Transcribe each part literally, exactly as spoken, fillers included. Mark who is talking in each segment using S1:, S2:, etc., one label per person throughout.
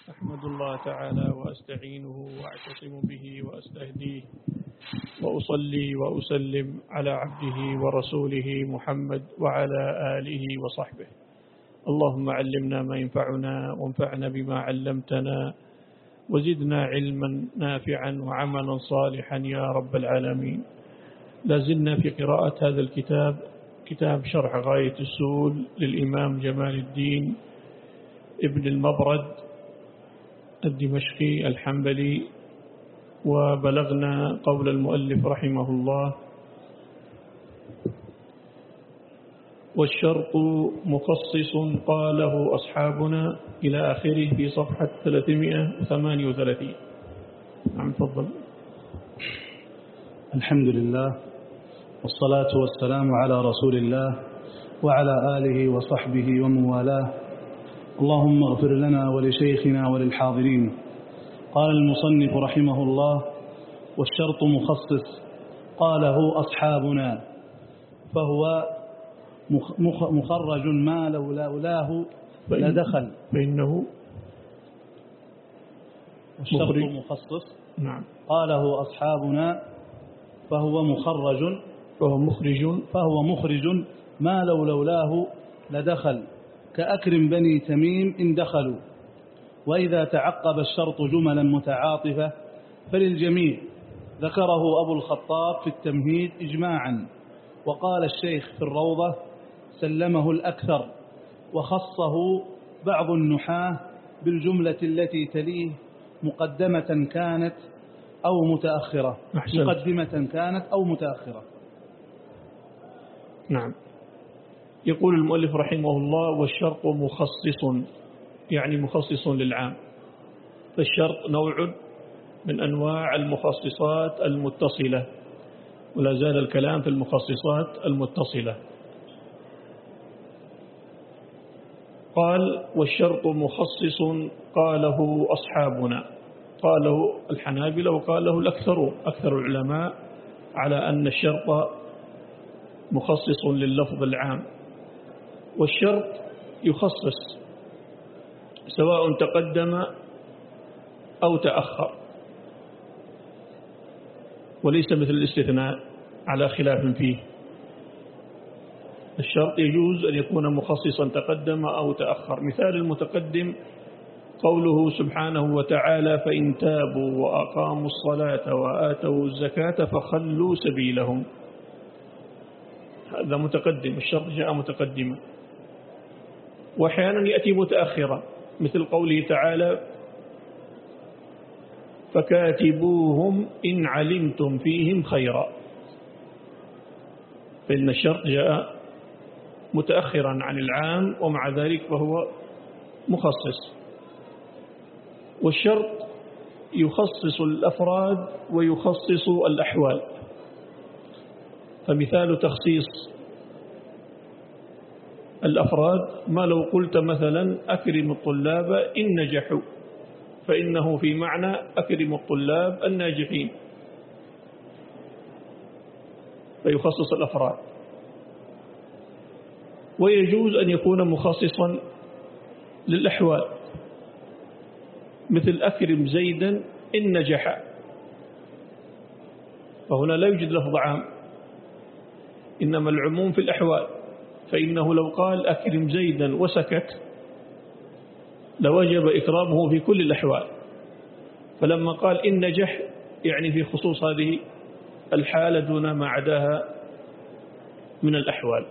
S1: أحمد الله تعالى وأستعينه وأعتصم به وأستهديه وأصلي وأسلم على عبده ورسوله محمد وعلى آله وصحبه. اللهم علمنا ما ينفعنا وانفعنا بما علمتنا وزدنا علما نافعا وعملا صالحا يا رب العالمين. لازلنا في قراءة هذا الكتاب، كتاب شرح غاية السؤل للإمام جمال الدين ابن المبرد الدمشقي الحنبلي، وبلغنا قول المؤلف رحمه الله: والشرط مخصص قاله أصحابنا إلى آخره في صفحة ثلاثمائة وثمانية وثلاثين. نعم تفضل.
S2: الحمد لله والصلاة والسلام على رسول الله وعلى آله وصحبه ومن والاه. اللهم اغفر لنا ولشيخنا وللحاضرين. قال المصنف رحمه الله: والشرط مخصص قاله أصحابنا فهو مخرج ما لولاه لدخل.
S1: فإنه
S2: الشرط مخصص
S1: نعم
S2: قاله أصحابنا فهو مخرج
S1: فهو مخرج
S2: فهو مخرج ما لو لولاه لدخل، كأكرم بني تميم إن دخلوا. وإذا تعقب الشرط جملا متعاطفة فللجميع، ذكره أبو الخطاب في التمهيد إجماعا، وقال الشيخ في الروضة سلمه الأكثر، وخصه بعض النحاة بالجملة التي تليه مقدمة كانت أو متأخرة.
S1: أحسنت.
S2: مقدمة كانت أو متأخرة.
S1: نعم. يقول المؤلف رحمه الله: والشرط مخصص، يعني مخصص للعام. فالشرط نوع من أنواع المخصصات المتصلة، ولا زال الكلام في المخصصات المتصلة. قال: والشرط مخصص قاله أصحابنا، قاله الحنابلة وقاله الأكثر أكثر العلماء على أن الشرط مخصص لللفظ العام. والشرط يخصص سواء تقدم أو تأخر، وليس مثل الاستثناء على خلاف فيه. الشرط يجوز أن يكون مخصصا تقدم أو تأخر. مثال المتقدم قوله سبحانه وتعالى: فإن تابوا وأقاموا الصلاة وآتوا الزكاة فخلوا سبيلهم. هذا متقدم، الشرط جاء متقدما. وأحيانا يأتي متأخرا، مثل قوله تعالى: فكاتبوهم إن علمتم فيهم خيرا. فإن الشرط جاء متأخرا عن العام، ومع ذلك فهو مخصص. والشرط يخصص الأفراد ويخصص الأحوال. فمثال تخصيص الأفراد ما لو قلت مثلا: أكرم الطلاب إن نجحوا، فإنه في معنى أكرم الطلاب الناجحين، فيخصص الأفراد. ويجوز أن يكون مخصصا للأحوال، مثل أكرم زيدا إن نجح، فهنا لا يوجد لفظ عام، إنما العموم في الأحوال. فإنه لو قال أكرم زيدا وسكت لوجب إكرامه في كل الأحوال، فلما قال إن نجح يعني في خصوص هذه الحالة دون ما عداها من الأحوال.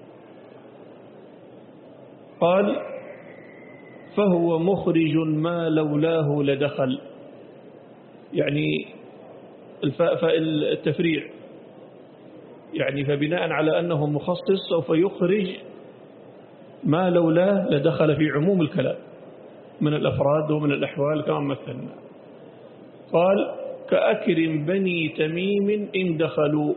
S1: قال: فهو مخرج ما لولاه لدخل، يعني الفاء فاء التفريع، يعني فبناء على أنه مخصص سوف يخرج ما لولاه لدخل في عموم الكلام من الأفراد ومن الأحوال كما مثلنا. قال: كأكرم بني تميم إن دخلوا.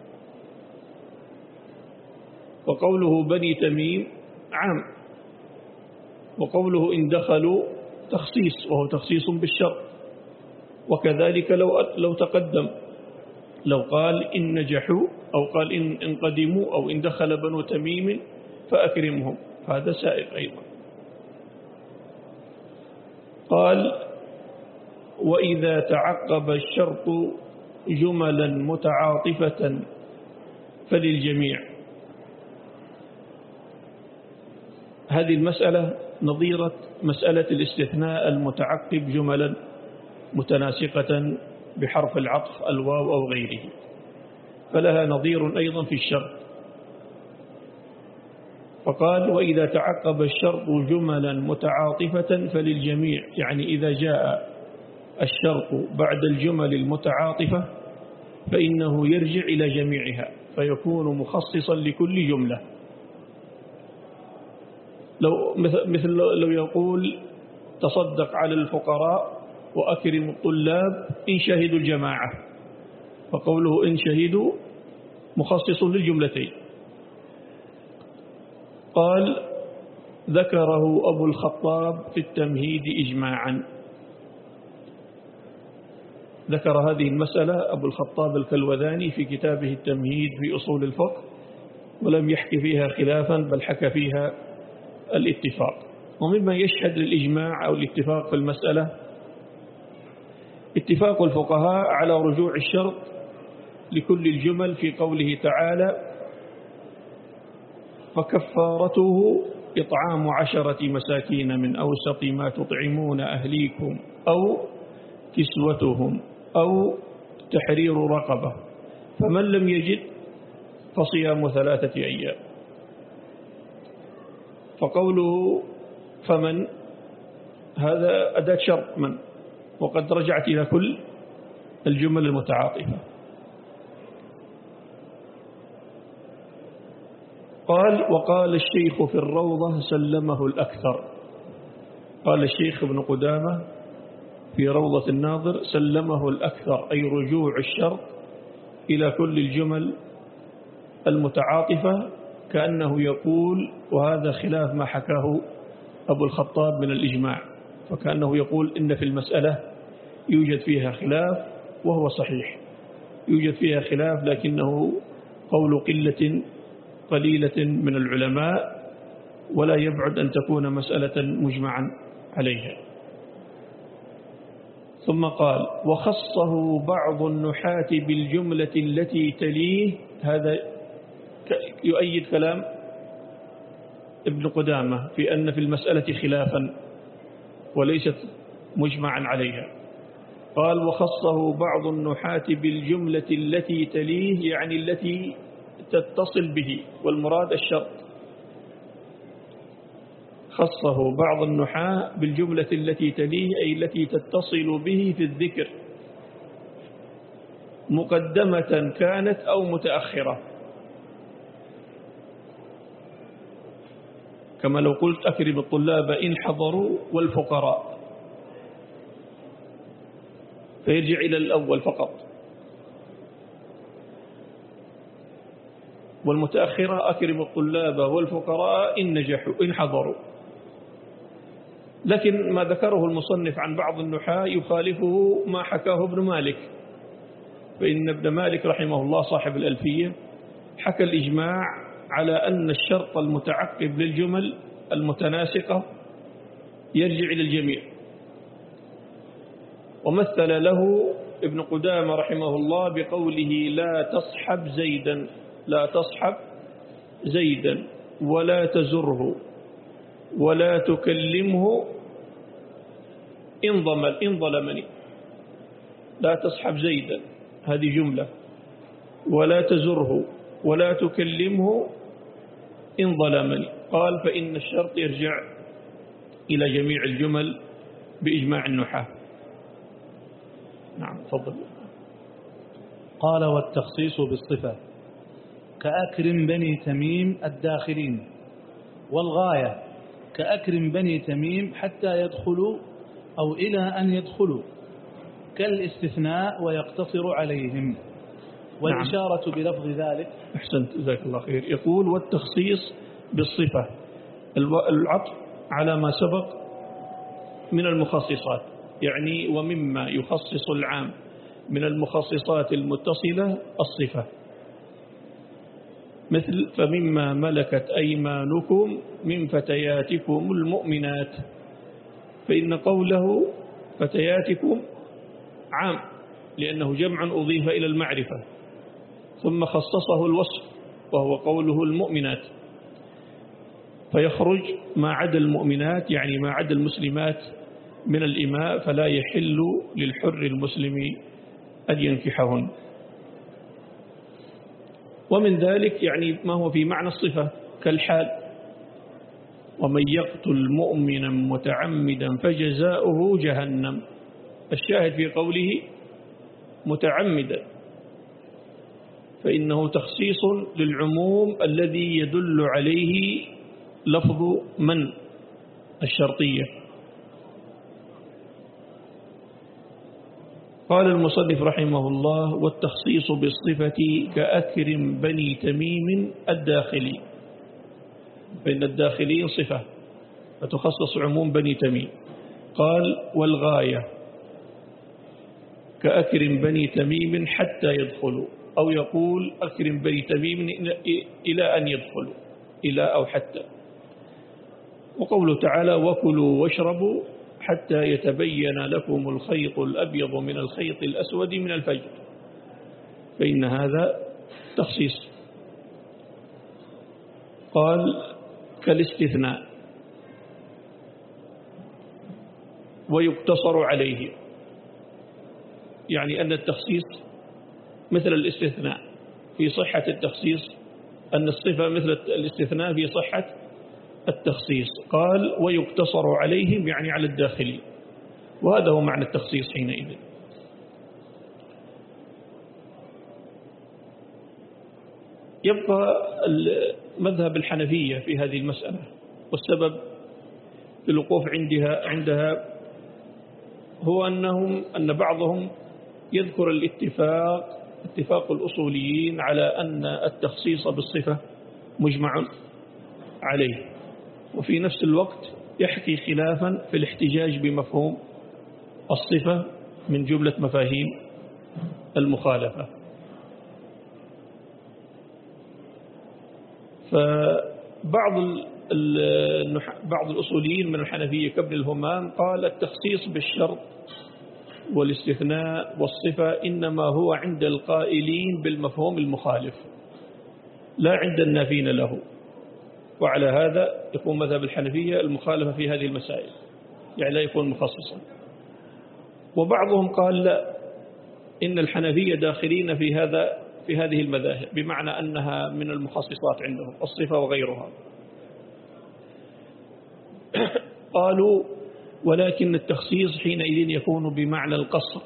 S1: وقوله بني تميم عام، وقوله إن دخلوا تخصيص، وهو تخصيص بالشرط. وكذلك لو لو تقدم، لو قال إن نجحوا أو قال إن, إن قدموا أو إن دخل بنو تميم فأكرمهم، هذا سائق أيضا. قال وإذا تعقب الشرط جملا متعاطفة فللجميع. هذه المسألة نظيرة مسألة الاستثناء المتعقب جملا متناسقة بحرف العطف الواو أو غيره، فلها نظير أيضا في الشرط. فقال وإذا تعقب الشرط جملا متعاطفة فللجميع، يعني إذا جاء الشرط بعد الجمل المتعاطفة فإنه يرجع إلى جميعها فيكون مخصصا لكل جملة. لو مثل لو يقول تصدق على الفقراء وأكرم الطلاب إن شهدوا الجماعة، فقوله إن شهدوا مخصص للجملتين. قال ذكره أبو الخطاب في التمهيد إجماعا. ذكر هذه المسألة أبو الخطاب الكلوذاني في كتابه التمهيد في أصول الفقه، ولم يحكي فيها خلافا بل حكى فيها الاتفاق. ومما يشهد للإجماع أو الاتفاق في المسألة اتفاق الفقهاء على رجوع الشرط لكل الجمل في قوله تعالى فكفارته إطعام عشرة مساكين من أوسط ما تطعمون أهليكم أو كسوتهم أو تحرير رقبة، فمن لم يجد فصيام ثلاثة أيام. فقوله فمن هذا أداة شرط من، وقد رجعت إلى كل الجمل المتعاطفة. قال وقال الشيخ في الروضة سلمه الأكثر. قال الشيخ ابن قدامة في روضة الناظر سلمه الأكثر، أي رجوع الشرط إلى كل الجمل المتعاطفة، كأنه يقول وهذا خلاف ما حكاه أبو الخطاب من الإجماع، فكأنه يقول إن في المسألة يوجد فيها خلاف، وهو صحيح يوجد فيها خلاف، لكنه قول قلة قليلة من العلماء، ولا يبعد أن تكون مسألة مجمعا عليها. ثم قال وخصه بعض النحاة بالجملة التي تليه. هذا يؤيد كلام ابن قدامة في أن في المسألة خلافا وليست مجمعا عليها. قال وخصه بعض النحاة بالجملة التي تليه، يعني التي تتصل به، والمراد الشرط. خصه بعض النحاة بالجملة التي تليه، أي التي تتصل به في الذكر، مقدمة كانت أو متأخرة، كما لو قلت أكرم الطلاب إن حضروا والفقراء، فيرجع إلى الأول فقط. والمتأخرة أكرم الطلاب والفقراء إن نجحوا إن حضروا. لكن ما ذكره المصنف عن بعض النحاة يخالفه ما حكاه ابن مالك، فإن ابن مالك رحمه الله صاحب الألفية حكى الإجماع على أن الشرط المتعقب للجمل المتناسقة يرجع إلى الجميع. ومثل له ابن قدامة رحمه الله بقوله لا تصحب زيدا، لا تصحب زيدا ولا تزره ولا تكلمه إن ضمل إن ظلمني. لا تصحب زيدا هذه جملة، ولا تزره ولا تكلمه إن ظلمني. قال فإن الشرط يرجع إلى جميع الجمل بإجماع النحاة. نعم تفضل.
S2: قال والتخصيص بالصفة كأكرم بني تميم الداخلين، والغاية كأكرم بني تميم حتى يدخلوا أو إلى أن يدخلوا، كالاستثناء ويقتصر عليهم. والإشارة نعم. بلفظ ذلك.
S1: أحسنت جزاك الله خير. يقول والتخصيص بالصفة العطف على ما سبق من المخصصات، يعني ومما يخصص العام من المخصصات المتصلة الصفة، مثل فمما ملكت أيمانكم من فتياتكم المؤمنات. فإن قوله فتياتكم عام لأنه جمع أضيف إلى المعرفة، ثم خصصه الوصف وهو قوله المؤمنات، فيخرج ما عدا المؤمنات يعني ما عدا المسلمات من الإماء، فلا يحل للحر المسلم أن ينكحهن. ومن ذلك يعني ما هو في معنى الصفة كالحال: ومن يقتل مؤمنا متعمدا فجزاؤه جهنم. الشاهد في قوله متعمدا فإنه تخصيص للعموم الذي يدل عليه لفظ من الشرطية. قال المصنف رحمه الله: والتخصيص بالصفة كأكرم بني تميم الداخلي، فإن الداخلين صفة فتخصص عموم بني تميم. قال: والغاية كأكرم بني تميم حتى يدخلوا، أو يقول أكرم بني تميم إلى أن يدخلوا، إلى أو حتى. وقوله تعالى: وكلوا واشربوا حتى يتبين لكم الخيط الأبيض من الخيط الأسود من الفجر، فإن هذا تخصيص. قال: كالاستثناء ويقتصر عليه، يعني أن التخصيص مثل الاستثناء في صحة التخصيص، أن الصفة مثل الاستثناء في صحة التخصيص. قال: ويقتصر عليهم يعني على الداخلين، وهذا هو معنى التخصيص حينئذ. يبقى مذهب الحنفية في هذه المسألة، والسبب في الوقوف عندها عندها هو أنهم أن بعضهم يذكر الاتفاق اتفاق الأصوليين على أن التخصيص بالصفة مجمع عليه، وفي نفس الوقت يحكي خلافا في الاحتجاج بمفهوم الصفة من جملة مفاهيم المخالفة. فبعض بعض الأصوليين من الحنفية كابن الهمام قال: التخصيص بالشرط والاستثناء والصفة إنما هو عند القائلين بالمفهوم المخالف لا عند النافين له. وعلى هذا يكون مذهب الحنفية المخالفة في هذه المسائل، يعني لا يكون مخصصا. وبعضهم قال: لا، إن الحنفية داخلين في هذا في هذه المذاهب، بمعنى أنها من المخصصات عندهم الصفة وغيرها. قالوا: ولكن التخصيص حينئذ يكون بمعنى القصر،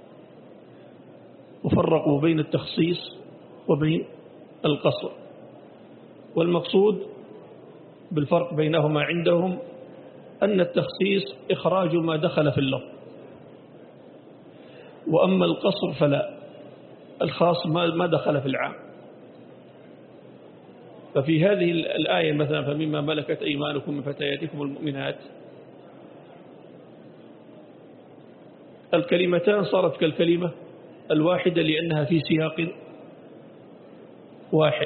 S1: وفرقوا بين التخصيص وبين القصر، والمقصود بالفرق بينهما عندهم أن التخصيص إخراج ما دخل في اللفظ، وأما القصر فلا، الخاص ما دخل في العام. ففي هذه الآية مثلا: فمما ملكت أيمانكم من فتياتكم المؤمنات، الكلمتان صارت كالكلمة الواحدة لأنها في سياق واحد.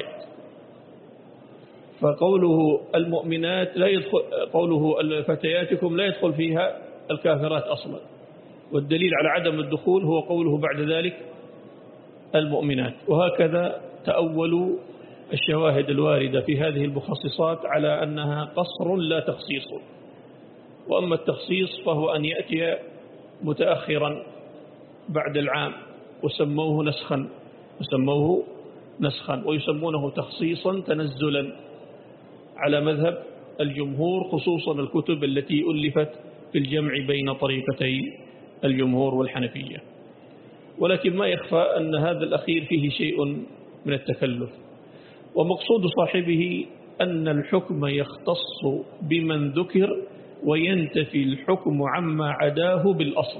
S1: فقوله المؤمنات لا يدخل، قوله فتياتكم لا يدخل فيها الكافرات أصلا، والدليل على عدم الدخول هو قوله بعد ذلك المؤمنات. وهكذا تأولوا الشواهد الواردة في هذه المخصصات على أنها قصر لا تخصيص. وأما التخصيص فهو أن يأتي متأخرا بعد العام، وسموه نسخا وسموه نسخا ويسمونه تخصيصا تنزلا على مذهب الجمهور، خصوصا الكتب التي ألفت في الجمع بين طريقتي الجمهور والحنفية. ولكن ما يخفى أن هذا الأخير فيه شيء من التكلف، ومقصود صاحبه أن الحكم يختص بمن ذكر وينتفي الحكم عما عداه بالأصل،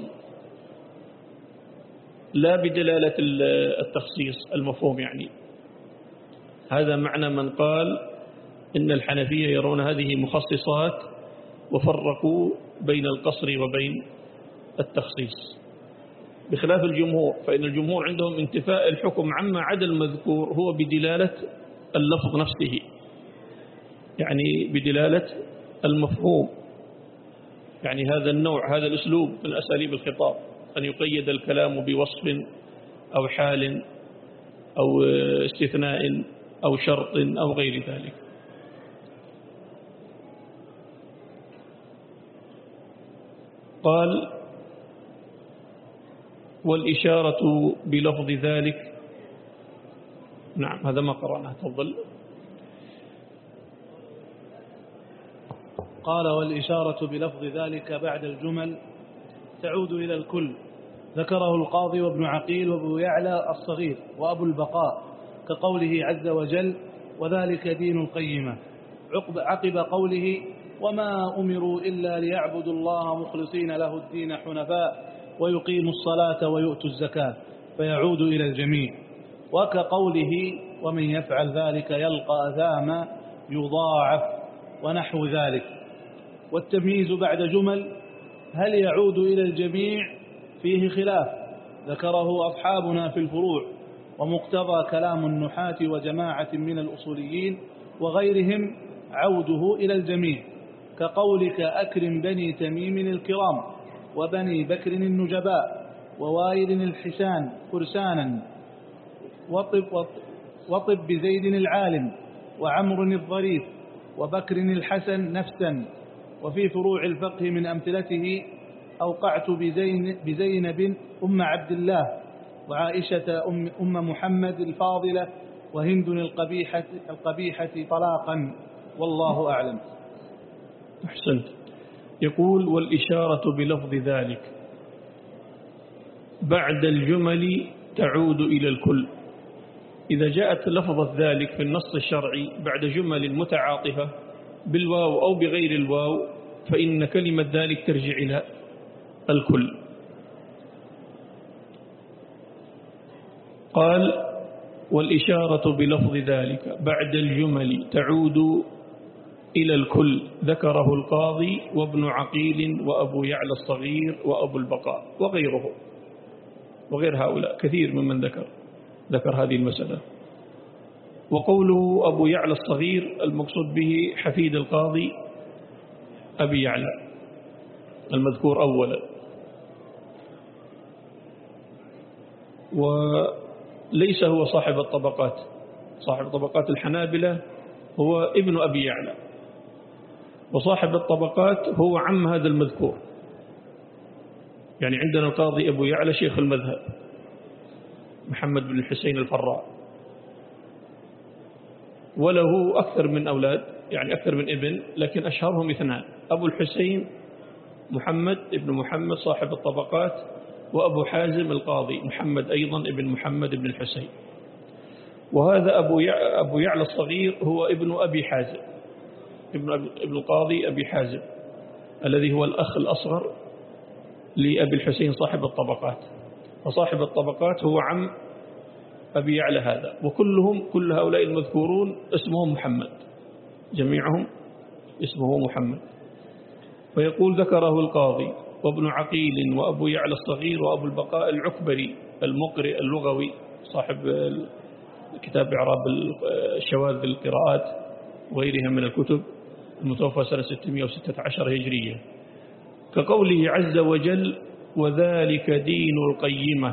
S1: لا بدلالة التخصيص المفهوم. يعني هذا معنى من قال إن الحنفية يرون هذه مخصصات وفرقوا بين القصر وبين التخصيص، بخلاف الجمهور، فإن الجمهور عندهم انتفاء الحكم عما عدا المذكور هو بدلالة اللفظ نفسه، يعني بدلالة المفهوم. يعني هذا النوع، هذا الأسلوب من أساليب الخطاب، أن يقيد الكلام بوصف أو حال أو استثناء أو شرط أو غير ذلك. قال والإشارة بلفظ ذلك. نعم هذا ما قرأناه، تفضل.
S2: قال والإشارة بلفظ ذلك بعد الجمل تعود إلى الكل، ذكره القاضي وابن عقيل وابو يعلى الصغير وأبو البقاء، كقوله عز وجل وذلك دين القيمة، عقب قوله وما أمروا إلا ليعبدوا الله مخلصين له الدين حنفاء ويقيموا الصلاة ويؤتوا الزكاة، فيعود إلى الجميع. وكقوله ومن يفعل ذلك يلقى أثاما يضاعف ونحو ذلك. والتمييز بعد جمل هل يعود إلى الجميع فيه خلاف ذكره أصحابنا في الفروع، ومقتضى كلام النحاة وجماعة من الأصوليين وغيرهم عوده إلى الجميع، كقولك أكرم بني تميم الكرام وبني بكر النجباء ووائل الحسان فرسانا وطب, وطب بزيد العالم وعمر الظريف وبكر الحسن نفسا. وفي فروع الفقه من أمثلته أوقعت بزين بزينب أم عبد الله وعائشة أم, أم محمد الفاضلة وهند القبيحة, القبيحة طلاقا، والله أعلم.
S1: أحسنت. يقول والإشارة بلفظ ذلك بعد الجمل تعود إلى الكل. إذا جاءت لفظة ذلك في النص الشرعي بعد جمل متعاطفة بالواو أو بغير الواو، فإن كلمة ذلك ترجع إلى الكل. قال والإشارة بلفظ ذلك بعد الجمل تعود إلى الكل، ذكره القاضي وابن عقيل وأبو يعلى الصغير وأبو البقاء وغيره، وغير هؤلاء كثير ممن ذكر ذكر هذه المسألة. وقوله أبو يعلى الصغير المقصود به حفيد القاضي أبي يعلى المذكور أولا، وليس هو صاحب الطبقات. صاحب طبقات الحنابلة هو ابن أبي يعلى، وصاحب الطبقات هو عم هذا المذكور. يعني عندنا القاضي أبو يعلى شيخ المذهب محمد بن الحسين الفراء، وله أكثر من أولاد، يعني أكثر من ابن، لكن أشهرهم اثنان: أبو الحسين محمد ابن محمد صاحب الطبقات، وأبو حازم القاضي محمد أيضا ابن محمد بن الحسين. وهذا أبو أبو يعلى الصغير هو ابن أبي حازم، ابن ابن القاضي أبي حازم الذي هو الأخ الأصغر لأبي الحسين صاحب الطبقات. وصاحب الطبقات هو عم أبي يعلى هذا، وكلهم كل هؤلاء المذكورون اسمهم محمد، جميعهم اسمه محمد. فيقول ذكره القاضي وابن عقيل وأبو يعلى الصغير وأبو البقاء العكبري المقرئ اللغوي صاحب كتاب إعراب الشواذ القراءات وغيرها من الكتب، المتوفى سنة ستمائة وستة عشر هجرية، كقوله عز وجل وذلك دين القيمة،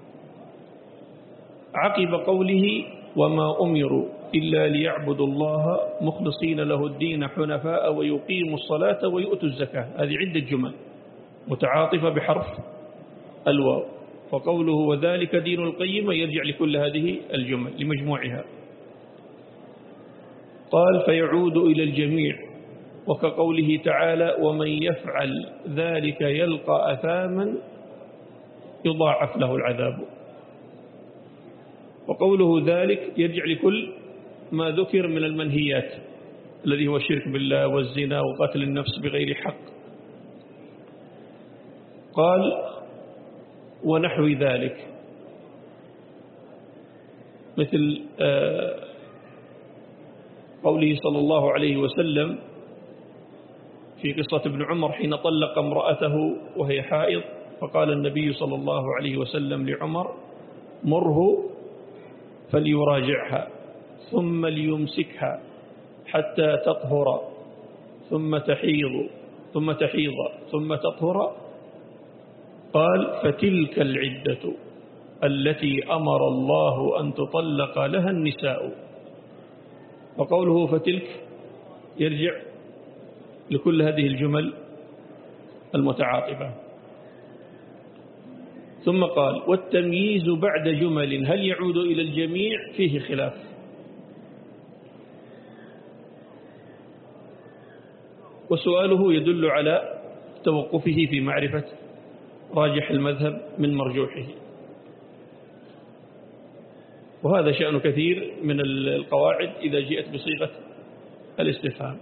S1: عقب قوله وما أمروا إلا ليعبدوا الله مخلصين له الدين حنفاء ويقيموا الصلاة ويؤتوا الزكاة. هذه عدة جمل متعاطفة بحرف الواو، فقوله وذلك دين القيمة يرجع لكل هذه الجمل لمجموعها. قال فيعود إلى الجميع، وكقوله تعالى ومن يفعل ذلك يلقى أثاما يضاعف له العذاب. وقوله ذلك يرجع لكل ما ذكر من المنهيات الذي هو الشرك بالله والزنا وقتل النفس بغير حق. قال ونحو ذلك، مثل قوله صلى الله عليه وسلم في قصة ابن عمر حين طلق امرأته وهي حائض، فقال النبي صلى الله عليه وسلم لعمر مره فليراجعها ثم ليمسكها حتى تطهر ثم تحيض ثم تحيض ثم تطهر. قال فتلك العدة التي أمر الله أن تطلق لها النساء. وقوله فتلك يرجع لكل هذه الجمل المتعاقبة. ثم قال والتمييز بعد جمل هل يعود إلى الجميع؟ فيه خلاف. وسؤاله يدل على توقفه في معرفة راجح المذهب من مرجوحه، وهذا شأن كثير من القواعد إذا جئت بصيغة الاستفهام.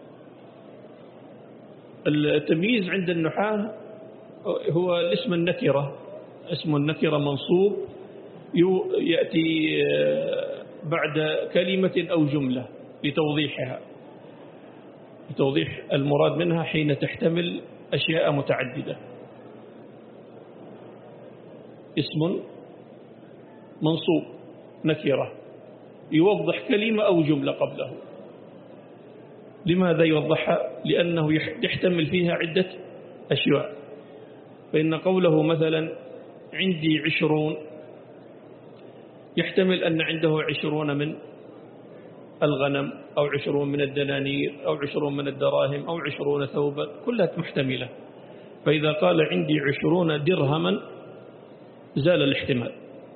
S1: التمييز عند النحاة هو الاسم النكرة، اسم النكرة منصوب يأتي بعد كلمة أو جملة لتوضيحها، لتوضيح المراد منها حين تحتمل أشياء متعددة. اسم منصوب نكرة يوضح كلمة أو جملة قبله. لماذا يوضحها؟ لأنه يحتمل فيها عدة أشياء. فإن قوله مثلا عندي عشرون يحتمل أن عنده عشرون من الغنم أو عشرون من الدنانير أو عشرون من الدراهم أو عشرون ثوبا، كلها محتملة. فإذا قال عندي عشرون درهما زال الاحتمال.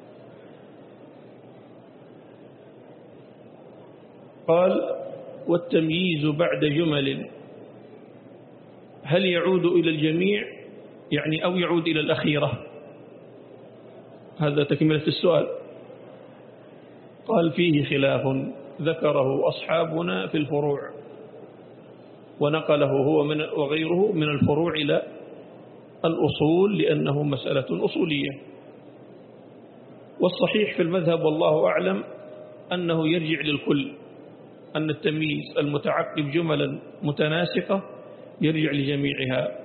S1: قال والتمييز بعد جمل هل يعود إلى الجميع يعني أو يعود إلى الأخيرة؟ هذا تكملة السؤال. قال فيه خلاف ذكره أصحابنا في الفروع، ونقله هو من وغيره من الفروع إلى الأصول لأنه مسألة أصولية. والصحيح في المذهب والله أعلم أنه يرجع للكل، أن التمييز المتعقب جملا متناسقة يرجع لجميعها.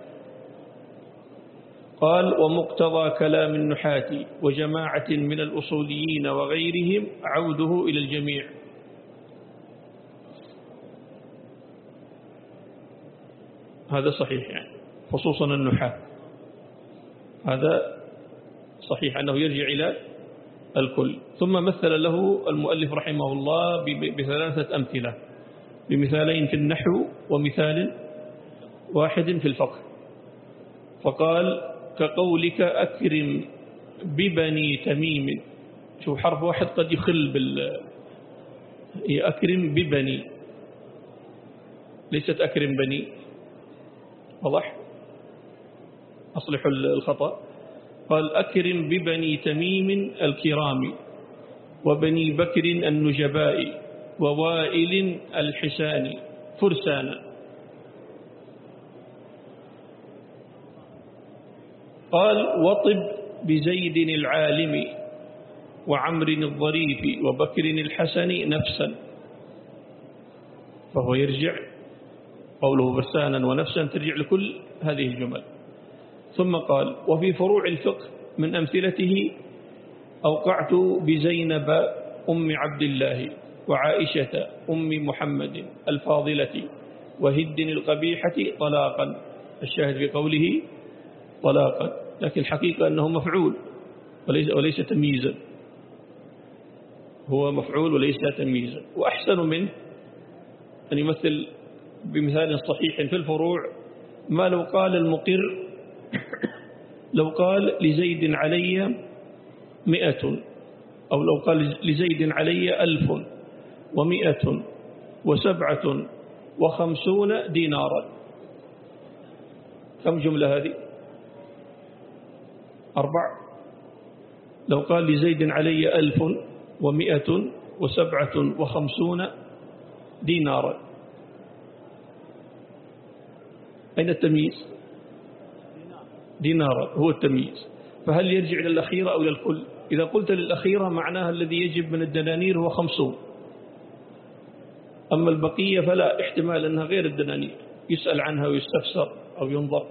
S1: قال ومقتضى كلام النحاة وجماعة من الأصوليين وغيرهم عوده إلى الجميع. هذا صحيح، يعني خصوصا النحاة هذا صحيح أنه يرجع إلى الكل. ثم مثل له المؤلف رحمه الله بثلاثة أمثلة، بمثالين في النحو ومثال واحد في الفقه. فقال كقولك أكرم ببني تميم. شوف حرف واحد قد يخل بال أكرم ببني، ليست أكرم بني. واضح؟ أصلحوا الخطأ. قال أكرم ببني تميم الكرام وبني بكر النجباء ووائل الحسان فرسانا. قال وطب بزيد العالم وعمر الظريف وبكر الحسن نفسا. فهو يرجع قوله فرسانا ونفسا ترجع لكل هذه الجمل. ثم قال وفي فروع الفقه من أمثلته أوقعت بزينب أم عبد الله وعائشة أم محمد الفاضلة وهد القبيحة طلاقا. الشاهد في قوله طلاقا، لكن الحقيقة أنه مفعول وليس, وليس تمييزا، هو مفعول وليس تمييزا. وأحسن منه أن يمثل بمثال صحيح في الفروع ما لو قال المقر لو قال لزيد علي مئة، أو لو قال لزيد علي ألف ومئة وسبعة وخمسون دينارا. كم جملة هذه؟ أربع. لو قال لزيد علي ألف ومئة وسبعة وخمسون دينارا، أين التمييز؟ دينارا هو التمييز. فهل يرجع للأخيرة أو للكل؟ إذا قلت للأخيرة معناها الذي يجب من الدنانير هو خمسون، أما البقية فلا، احتمال أنها غير الدنانير، يسأل عنها ويستفسر أو ينظر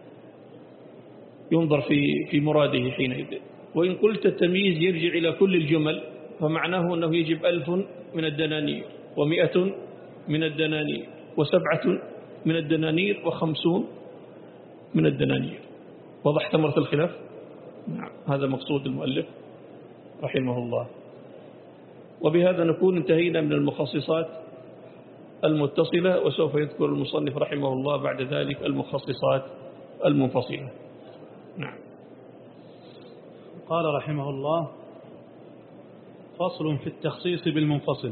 S1: ينظر في في مراده حينئذ. وإن قلت التمييز يرجع إلى كل الجمل فمعناه أنه يجب ألف من الدنانير ومئة من الدنانير وسبعة من الدنانير وخمسون من الدنانير. وضح ثمرة الخلاف؟ نعم، هذا مقصود المؤلف رحمه الله. وبهذا نكون انتهينا من المخصصات المتصلة، وسوف يذكر المصنف رحمه الله بعد ذلك المخصصات المنفصلة. نعم.
S2: قال رحمه الله: فصل في التخصيص بالمنفصل.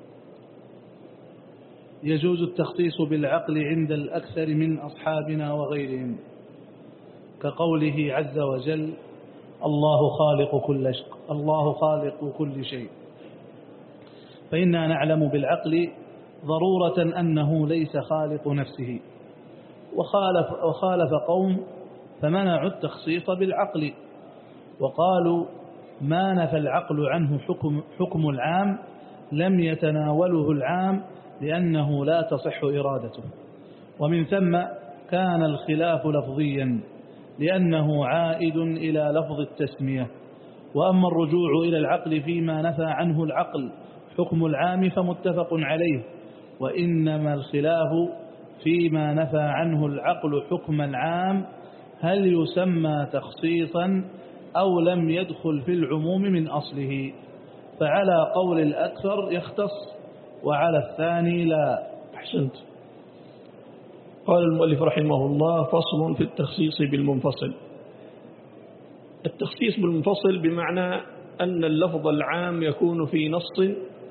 S2: يجوز التخصيص بالعقل عند الأكثر من أصحابنا وغيرهم، كقوله عز وجل: الله خالق كل شيء الله خالق كل شيء. فإننا نعلم بالعقل ضرورة أنه ليس خالق نفسه، وخالف, وخالف قوم فمنعوا التخصيص بالعقل، وقالوا ما نفى العقل عنه حكم, حكم العام لم يتناوله العام لأنه لا تصح إرادته. ومن ثم كان الخلاف لفظيا لأنه عائد إلى لفظ التسمية. وأما الرجوع إلى العقل فيما نفى عنه العقل حكم العام فمتفق عليه، وإنما الخلاف فيما نفى عنه العقل حكم العام هل يسمى تخصيصا أو لم يدخل في العموم من أصله، فعلى قول الأكثر يختص وعلى الثاني لا.
S1: أحسنت. قال المؤلف رحمه الله: فصل في التخصيص بالمنفصل. التخصيص بالمنفصل بمعنى أن اللفظ العام يكون في نص،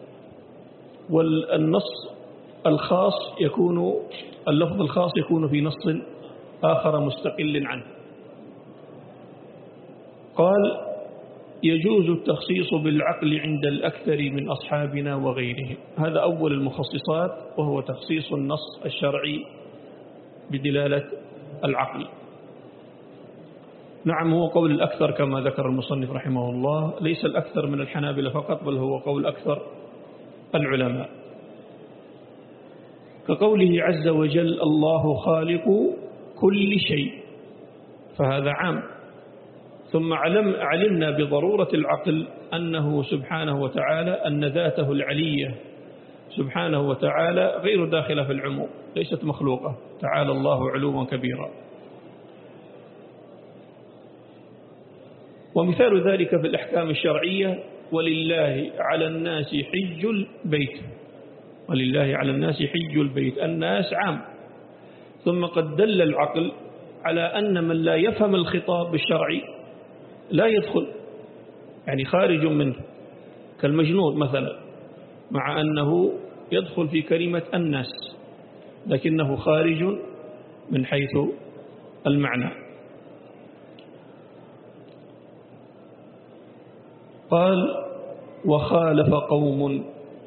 S1: والنص الخاص يكون اللفظ الخاص يكون في نص آخر مستقل عنه. قال: يجوز التخصيص بالعقل عند الأكثر من أصحابنا وغيرهم. هذا أول المخصصات، وهو تخصيص النص الشرعي بدلالة العقل. نعم، هو قول الأكثر كما ذكر المصنف رحمه الله، ليس الأكثر من الحنابلة فقط، بل هو قول أكثر العلماء، كقوله عز وجل: الله خالق كل شيء، فهذا عام. ثم علم علمنا بضرورة العقل أنه سبحانه وتعالى أن ذاته العلية سبحانه وتعالى غير داخلة في العموم، ليست مخلوقة، تعالى الله علوا كبيرا. ومثال ذلك في الأحكام الشرعية: ولله على الناس حج البيت. ولله على الناس حج البيت، الناس عام. ثم قد دل العقل على أن من لا يفهم الخطاب الشرعي لا يدخل، يعني خارج منه، كالمجنون مثلا، مع أنه يدخل في كلمة الناس لكنه خارج من حيث المعنى. قال: وخالف قوم،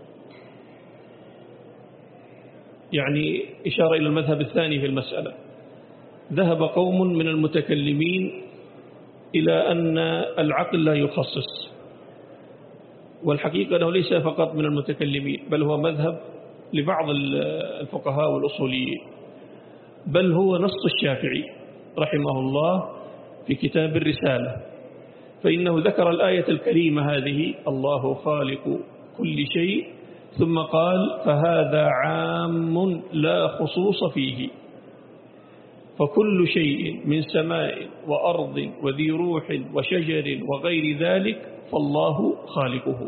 S1: يعني إشارة إلى المذهب الثاني في المسألة. ذهب قوم من المتكلمين إلى أن العقل لا يخصص، والحقيقة أنه ليس فقط من المتكلمين، بل هو مذهب لبعض الفقهاء والأصوليين، بل هو نص الشافعي رحمه الله في كتاب الرسالة، فإنه ذكر الآية الكريمة هذه: الله خالق كل شيء، ثم قال: فهذا عام لا خصوص فيه، فكل شيء من سماء وأرض وذي روح وشجر وغير ذلك فالله خالقه.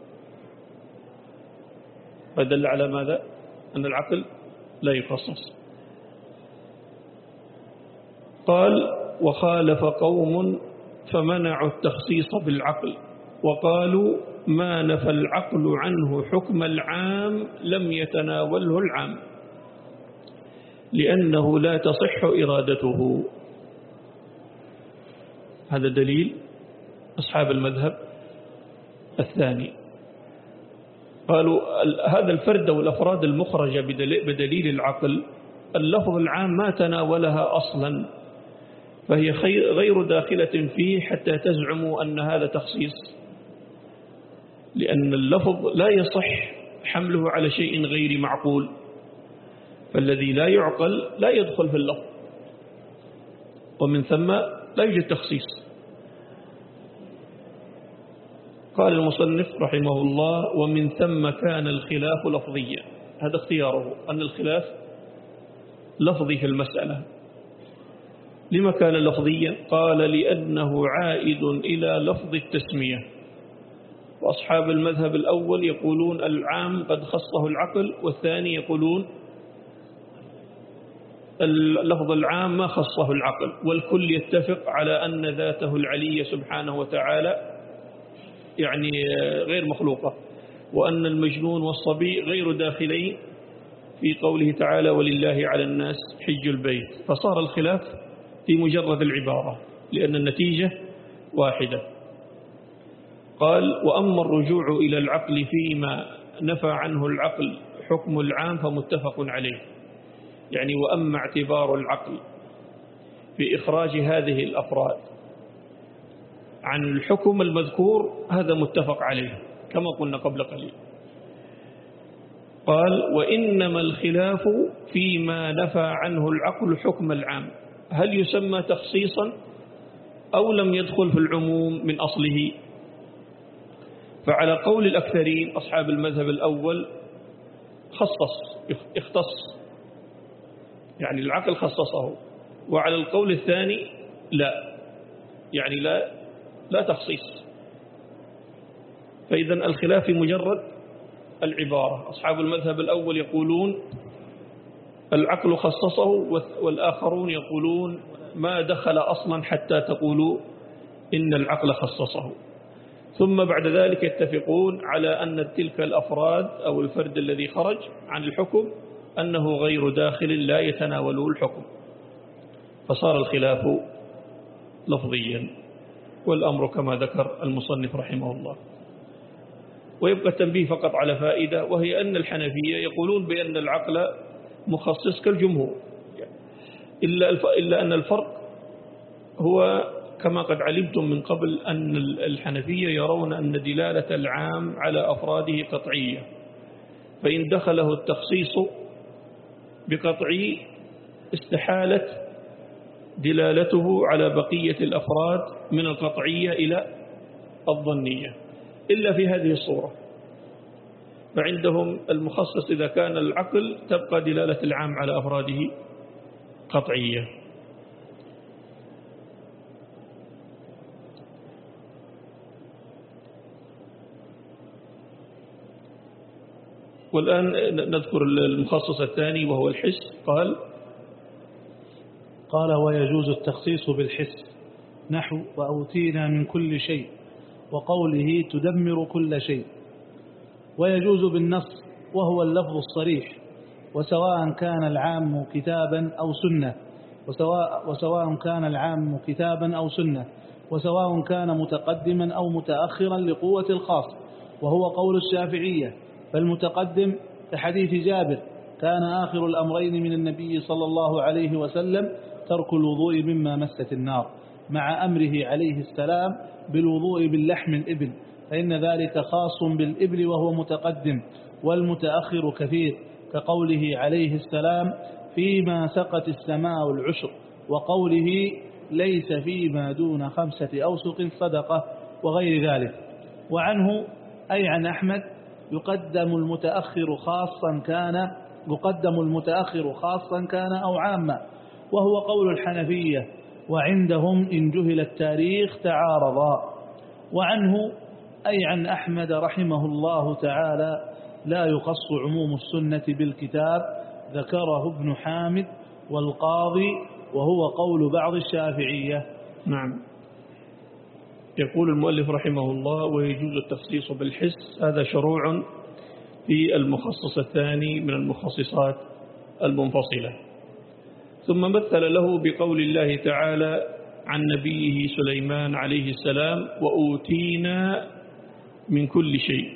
S1: فدل على ماذا؟ أن العقل لا يخصص. قال: وخالف قوم فمنعوا التخصيص بالعقل، وقالوا ما نفى العقل عنه حكم العام لم يتناوله العام لأنه لا تصح إرادته. هذا دليل أصحاب المذهب الثاني. قالوا هذا الفرد والأفراد المخرجة بدليل العقل اللفظ العام ما تناولها أصلا، فهي غير داخلة فيه حتى تزعموا أن هذا تخصيص، لأن اللفظ لا يصح حمله على شيء غير معقول، فالذي لا يعقل لا يدخل في اللفظ، ومن ثم لا يوجد تخصيص. قال المصنف رحمه الله: ومن ثم كان الخلاف لفظيا. هذا اختياره، أن الخلاف لفظي في المسألة. لما كان لفظيا؟ قال لأنه عائد إلى لفظ التسمية، وأصحاب المذهب الأول يقولون العام قد خصه العقل، والثاني يقولون اللفظ العام ما خصه العقل، والكل يتفق على أن ذاته العلية سبحانه وتعالى يعني غير مخلوقة، وأن المجنون والصبي غير داخلين في قوله تعالى ولله على الناس حج البيت. فصار الخلاف في مجرد العبارة لأن النتيجة واحدة. قال وأما الرجوع إلى العقل فيما نفى عنه العقل حكم العام فمتفق عليه، يعني وأما اعتبار العقل في إخراج هذه الأفراد عن الحكم المذكور هذا متفق عليه كما قلنا قبل قليل. قال وإنما الخلاف فيما نفى عنه العقل حكم العام، هل يسمى تخصيصا أو لم يدخل في العموم من أصله؟ فعلى قول الأكثرين أصحاب المذهب الأول خصص اختص، يعني العقل خصصه، وعلى القول الثاني لا، يعني لا لا تخصيص. فإذا الخلاف في مجرد العبارة. أصحاب المذهب الأول يقولون العقل خصصه، والآخرون يقولون ما دخل أصلا حتى تقولوا إن العقل خصصه. ثم بعد ذلك يتفقون على أن تلك الأفراد أو الفرد الذي خرج عن الحكم أنه غير داخل لا يتناوله الحكم، فصار الخلاف لفظيا، والأمر كما ذكر المصنف رحمه الله. ويبقى التنبيه فقط على فائدة، وهي أن الحنفية يقولون بأن العقل مخصص كالجمهور، إلا أن الفرق هو كما قد علمتم من قبل أن الحنفية يرون أن دلالة العام على أفراده قطعية، فإن دخله التخصيص بقطعي استحالت دلالته على بقية الأفراد من القطعية إلى الظنية إلا في هذه الصورة. فعندهم المخصص إذا كان العقل تبقى دلالة العام على أفراده قطعية. والآن نذكر المخصص الثاني وهو الحس. قال
S2: قال ويجوز التخصيص بالحس نحو وأوتينا من كل شيء، وقوله تدمر كل شيء. ويجوز بالنص وهو اللفظ الصريح، وسواء كان العام كتابا أو سنة، وسواء, وسواء كان العام كتابا أو سنة، وسواء كان متقدما أو متأخرا لقوة الخاص، وهو قول الشافعية. فالمتقدم كحديث جابر كان آخر الأمرين من النبي صلى الله عليه وسلم ترك الوضوء مما مست النار، مع أمره عليه السلام بالوضوء باللحم الإبل، فإن ذلك خاص بالإبل وهو متقدم، والمتأخر كثير، كقوله عليه السلام فيما سقت السماء العشر، وقوله ليس فيما دون خمسة أوسق صدقة، وغير ذلك. وعنه أي عن أحمد يقدم المتأخر خاصا كان يقدم المتأخر خاصا كان أو عاما، وهو قول الحنفية، وعندهم إن جهل التاريخ تعارضا. وعنه أي عن أحمد رحمه الله تعالى لا يخص عموم السنة بالكتاب، ذكره ابن حامد والقاضي، وهو قول بعض الشافعية.
S1: نعم. يقول المؤلف رحمه الله ويجوز التخصيص بالحس، هذا شروع في المخصص الثاني من المخصصات المنفصلة. ثم مثل له بقول الله تعالى عن نبيه سليمان عليه السلام وأوتينا من كل شيء،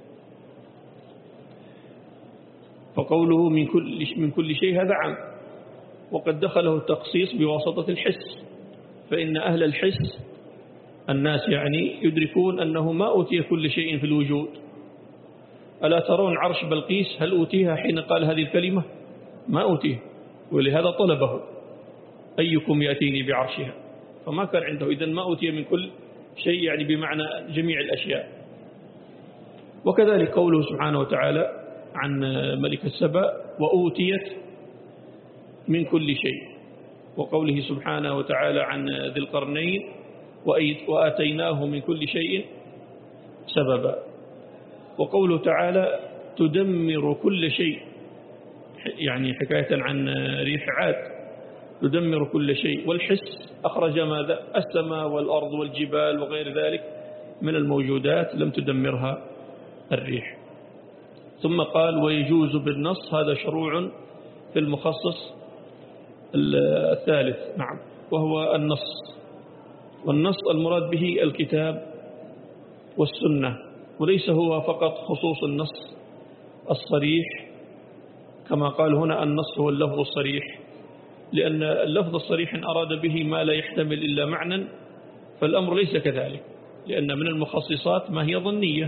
S1: فقوله من كل من كل شيء هذا عام، وقد دخله التخصيص بواسطة الحس، فإن أهل الحس الناس يعني يدركون أنه ما أوتي كل شيء في الوجود. ألا ترون عرش بلقيس هل أوتيها حين قال هذه الكلمة؟ ما أوتيه، ولهذا طلبه أيكم يأتيني بعرشها، فما كان عنده. إذن ما أوتي من كل شيء يعني بمعنى جميع الأشياء. وكذلك قوله سبحانه وتعالى عن ملك السبأ وأوتيت من كل شيء، وقوله سبحانه وتعالى عن ذي القرنين وآتيناه من كل شيء سببا. وقوله تعالى تدمر كل شيء، يعني حكاية عن ريح عاد تدمر كل شيء. والحس أخرج ماذا؟ السماء والأرض والجبال وغير ذلك من الموجودات لم تدمرها الريح. ثم قال ويجوز بالنص، هذا شروع في المخصص الثالث، نعم، وهو النص. والنص المراد به الكتاب والسنة، وليس هو فقط خصوص النص الصريح كما قال هنا النص هو اللفظ الصريح، لأن اللفظ الصريح إن أراد به ما لا يحتمل إلا معنى فالأمر ليس كذلك، لأن من المخصصات ما هي ظنية.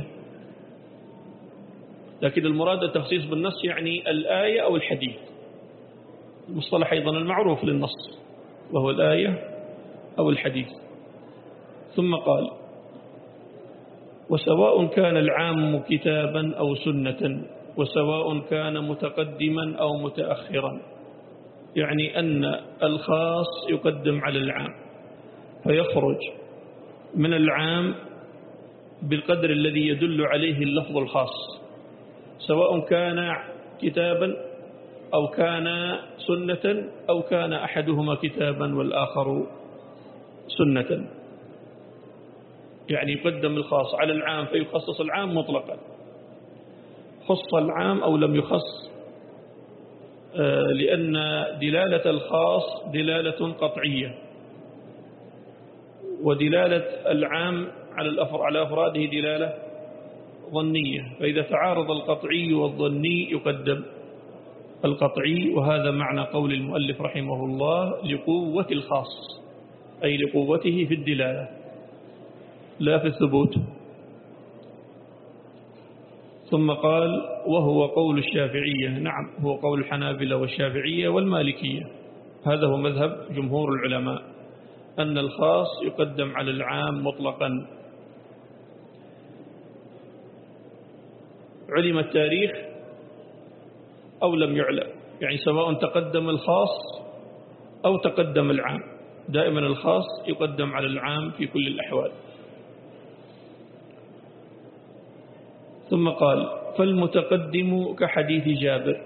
S1: لكن المراد التخصيص بالنص يعني الآية أو الحديث، المصطلح أيضا المعروف للنص وهو الآية أو الحديث. ثم قال وسواء كان العام كتابا أو سنة، وسواء كان متقدما أو متأخرا، يعني أن الخاص يقدم على العام فيخرج من العام بالقدر الذي يدل عليه اللفظ الخاص، سواء كان كتابا أو كان سنة أو كان أحدهما كتابا والآخر سنة. يعني يقدم الخاص على العام فيخصص العام مطلقا، خص العام أو لم يخص، لأن دلالة الخاص دلالة قطعية، ودلالة العام على أفراده دلالة ظنية، فإذا تعارض القطعي والظني يقدم القطعي. وهذا معنى قول المؤلف رحمه الله لقوة الخاص، أي لقوته في الدلالة لا في الثبوت. ثم قال وهو قول الشافعية، نعم هو قول الحنابلة والشافعية والمالكية، هذا هو مذهب جمهور العلماء، أن الخاص يقدم على العام مطلقا. علم التاريخ أو لم يعلم، يعني سواء تقدم الخاص أو تقدم العام، دائما الخاص يقدم على العام في كل الأحوال. ثم قال فالمتقدم كحديث جابر،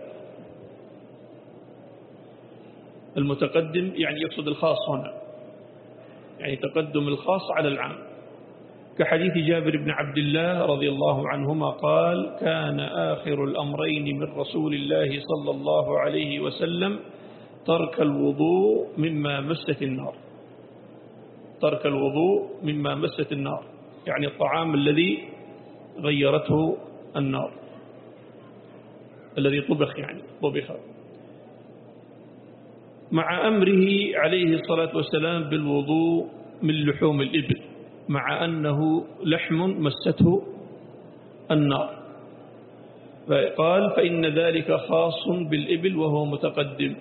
S1: المتقدم يعني يقصد الخاص هنا، يعني تقدم الخاص على العام، كحديث جابر بن عبد الله رضي الله عنهما قال كان آخر الأمرين من رسول الله صلى الله عليه وسلم ترك الوضوء مما مست النار، ترك الوضوء مما مست النار يعني الطعام الذي غيرته النار، الذي طبخ يعني طبخ، مع أمره عليه الصلاة والسلام بالوضوء من لحوم الإبل، مع أنه لحم مسته النار، فقال فإن ذلك خاص بالإبل وهو متقدم،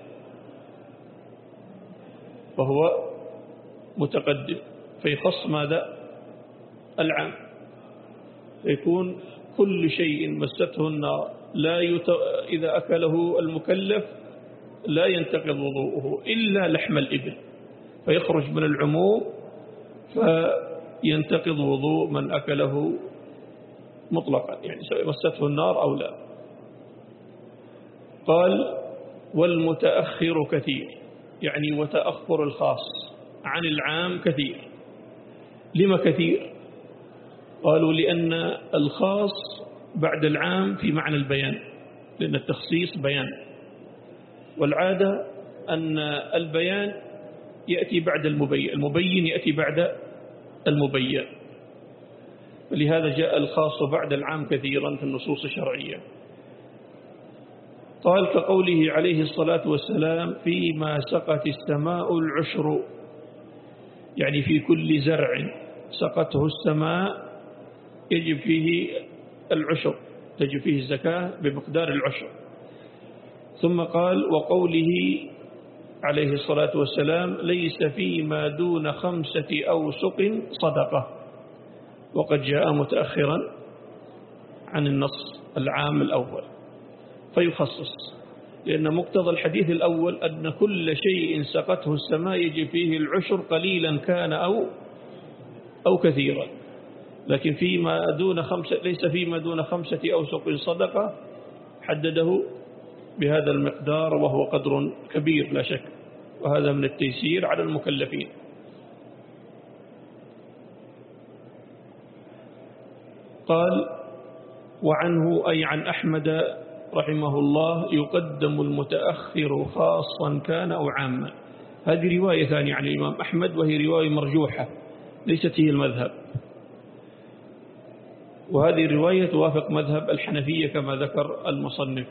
S1: وهو متقدم فيخص ماذا؟ العام، فيكون كل شيء مسته النار لا يت... إذا أكله المكلف لا ينتقض وضوءه إلا لحم الإبل، فيخرج من العموم فينتقض وضوء من أكله مطلقا، يعني سواء مسته النار أو لا. قال والمتأخر كثير، يعني وتأخر الخاص عن العام كثير. لما كثير؟ قالوا لأن الخاص بعد العام في معنى البيان، لأن التخصيص بيان، والعادة أن البيان يأتي بعد المبين، المبين يأتي بعد المبين، فلهذا جاء الخاص بعد العام كثيرا في النصوص الشرعية. قال كقوله عليه الصلاة والسلام فيما سقت السماء العشر، يعني في كل زرع سقته السماء يجب فيه العشر، تجب فيه الزكاة بمقدار العشر. ثم قال وقوله عليه الصلاة والسلام ليس فيما دون خمسة أوسق صدقة، وقد جاء متأخرا عن النص العام الأول فيخصص. لأن مقتضى الحديث الأول أن كل شيء سقته السماء يجي فيه العشر قليلا كان أو أو كثيرا، لكن فيما دون خمسة ليس فيما دون خمسة أوسق صدقة، حدده بهذا المقدار وهو قدر كبير لا شك، وهذا من التيسير على المكلفين. قال وعنه أي عن أحمد رحمه الله يقدم المتأخر خاصا كان أو عاما. هذه رواية ثانية عن الإمام أحمد وهي رواية مرجوحة ليست هي المذهب، وهذه الرواية توافق مذهب الحنفية كما ذكر المصنف،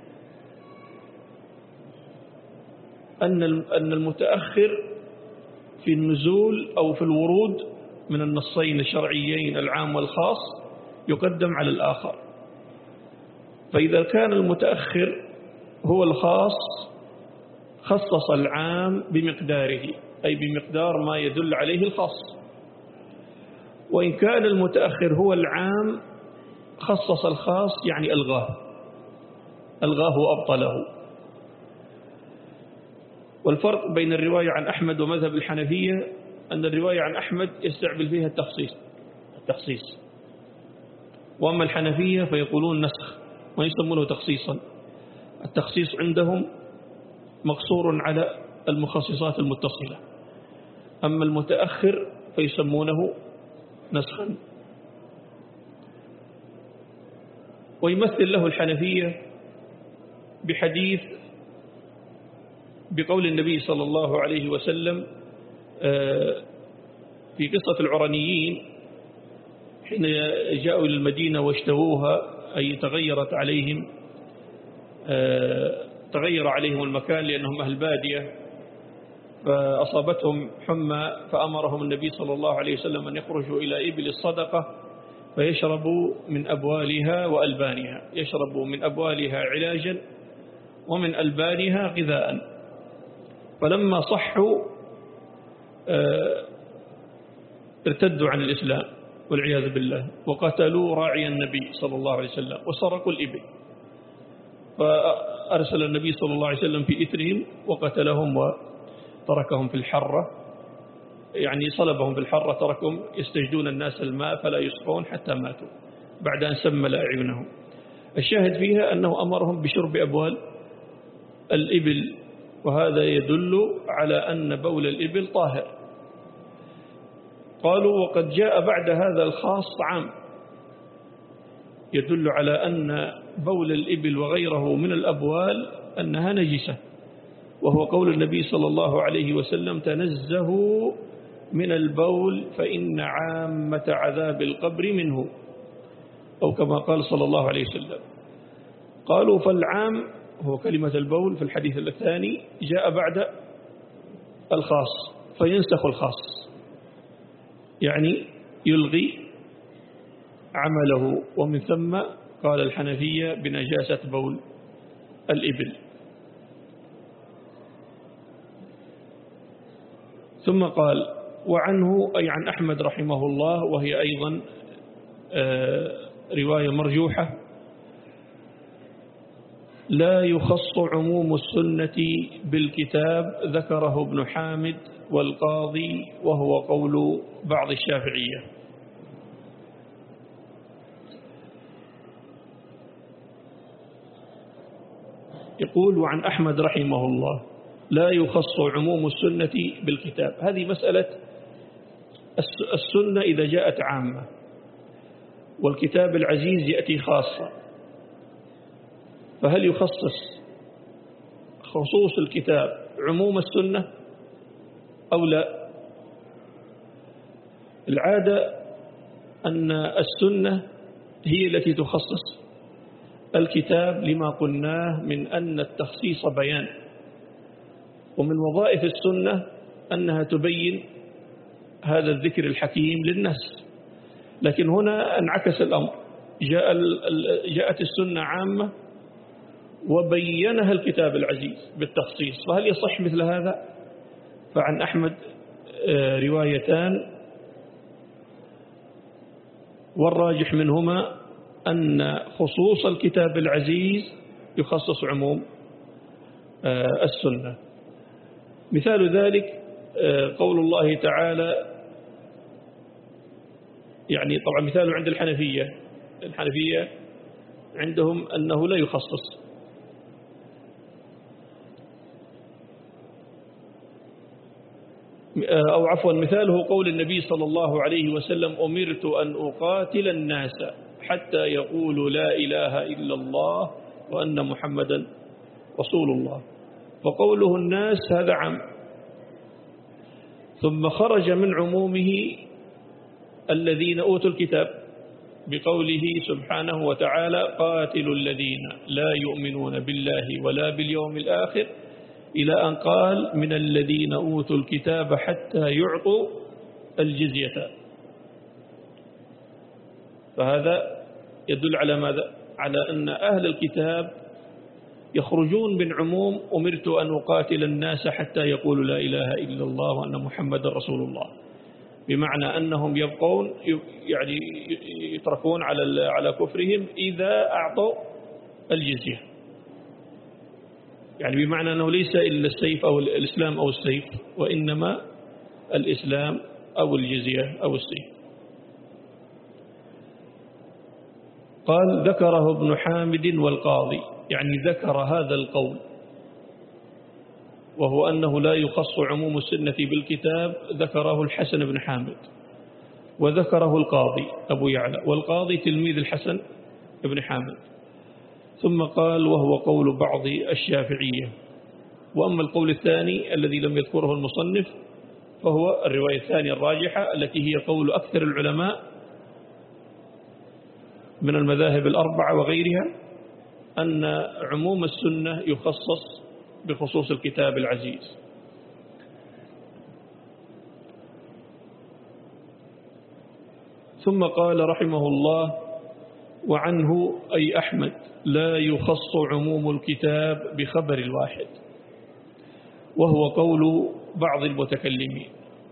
S1: أن أن المتأخر في النزول أو في الورود من النصين الشرعيين العام والخاص يقدم على الآخر. فإذا كان المتأخر هو الخاص خصص العام بمقداره، أي بمقدار ما يدل عليه الخاص، وإن كان المتأخر هو العام خصص الخاص يعني ألغاه ألغاه وأبطله. والفرق بين الرواية عن أحمد ومذهب الحنفية أن الرواية عن أحمد يستعمل فيها التخصيص التخصيص وأما الحنفية فيقولون نسخ ويسمونه تخصيصا. التخصيص عندهم مقصور على المخصصات المتصلة، أما المتأخر فيسمونه نسخا. ويمثل له الحنفية بحديث بقول النبي صلى الله عليه وسلم في قصة العرنيين حين جاءوا إلى المدينة واشتووها، أي تغيرت عليهم تغير عليهم المكان لأنهم أهل بادية، فأصابتهم حمى، فأمرهم النبي صلى الله عليه وسلم أن يخرجوا إلى إبل الصدقة فيشربوا من أبوالها وألبانها، يشربوا من أبوالها علاجا ومن ألبانها غذاء. فلما صحوا ارتدوا عن الإسلام والعياذ بالله، وقتلوا راعي النبي صلى الله عليه وسلم وسرقوا الإبل، فأرسل النبي صلى الله عليه وسلم في إثرهم وقتلهم وتركهم في الحرة، يعني صلبهم في الحرة، تركهم يستجدون الناس الماء فلا يسقون حتى ماتوا بعد أن سمل أعينهم. الشاهد فيها أنه أمرهم بشرب أبوال الإبل، وهذا يدل على أن بول الإبل طاهر. قالوا وقد جاء بعد هذا الخاص عام يدل على أن بول الإبل وغيره من الأبوال أنها نجسة، وهو قول النبي صلى الله عليه وسلم تنزهوا من البول فإن عامة عذاب القبر منه، أو كما قال صلى الله عليه وسلم. قالوا فالعام هو كلمة البول في الحديث الثاني جاء بعد الخاص فينسخ الخاص، يعني يلغي عمله، ومن ثم قال الحنفية بنجاسة بول الإبل. ثم قال وعنه أي عن أحمد رحمه الله، وهي أيضا رواية مرجوحة، لا يخص عموم السنة بالكتاب ذكره ابن حامد والقاضي، وهو قول بعض الشافعية. يقول وعن أحمد رحمه الله لا يخص عموم السنة بالكتاب. هذه مسألة السنة إذا جاءت عامة والكتاب العزيز يأتي خاصة، فهل يخصص خصوص الكتاب عموم السنة أو لا؟ العادة أن السنة هي التي تخصص الكتاب لما قلناه من أن التخصيص بيان، ومن وظائف السنة أنها تبين هذا الذكر الحكيم للناس. لكن هنا انعكس الأمر، جاء جاءت السنة عامة وبينها الكتاب العزيز بالتخصيص، فهل يصح مثل هذا؟ فعن أحمد روايتان، والراجح منهما أن خصوص الكتاب العزيز يخصص عموم السنة. مثال ذلك قول الله تعالى، يعني طبعا مثاله عند الحنفية، الحنفية عندهم أنه لا يخصص، أو عفوا مثاله قول النبي صلى الله عليه وسلم: أمرت أن أقاتل الناس حتى يقولوا لا إله إلا الله وأن محمدا رسول الله. فقوله الناس هذا عام، ثم خرج من عمومه الذين أوتوا الكتاب بقوله سبحانه وتعالى: قاتلوا الذين لا يؤمنون بالله ولا باليوم الآخر، إلى أن قال: من الذين أوتوا الكتاب حتى يعطوا الجزية. فهذا يدل على ماذا؟ على أن أهل الكتاب يخرجون من عموم أمرت أن أقاتل الناس حتى يقولوا لا إله إلا الله وأن محمد رسول الله، بمعنى أنهم يبقون يعني يتركون على على كفرهم إذا أعطوا الجزية، يعني بمعنى أنه ليس إلا السيف أو الإسلام أو السيف، وإنما الإسلام أو الجزية أو السيف. قال: ذكره ابن حامد والقاضي، يعني ذكر هذا القول، وهو أنه لا يخص عموم السنة بالكتاب، ذكره الحسن بن حامد، وذكره القاضي أبو يعلى، والقاضي تلميذ الحسن بن حامد. ثم قال: وهو قول بعض الشافعية. وأما القول الثاني الذي لم يذكره المصنف فهو الرواية الثانية الراجحة، التي هي قول أكثر العلماء من المذاهب الأربعة وغيرها، أن عموم السنة يخصص بخصوص الكتاب العزيز. ثم قال رحمه الله: وعنه أي أحمد لا يخص عموم الكتاب بخبر الواحد، وهو قول بعض المتكلمين.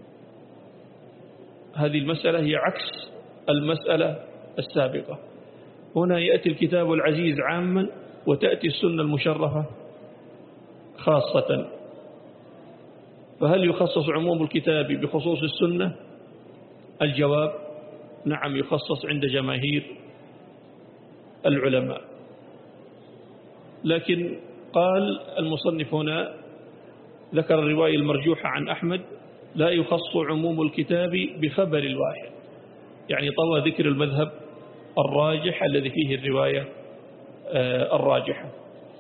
S1: هذه المسألة هي عكس المسألة السابقة. هنا يأتي الكتاب العزيز عاما، وتأتي السنة المشرفة خاصة. فهل يخصص عموم الكتاب بخصوص السنة؟ الجواب: نعم، يخصص عند جماهير العلماء. لكن قال المصنف هنا، ذكر الرواية المرجوحة عن أحمد: لا يخص عموم الكتاب بخبر الواحد، يعني طوى ذكر المذهب الراجح الذي فيه الرواية الراجحة.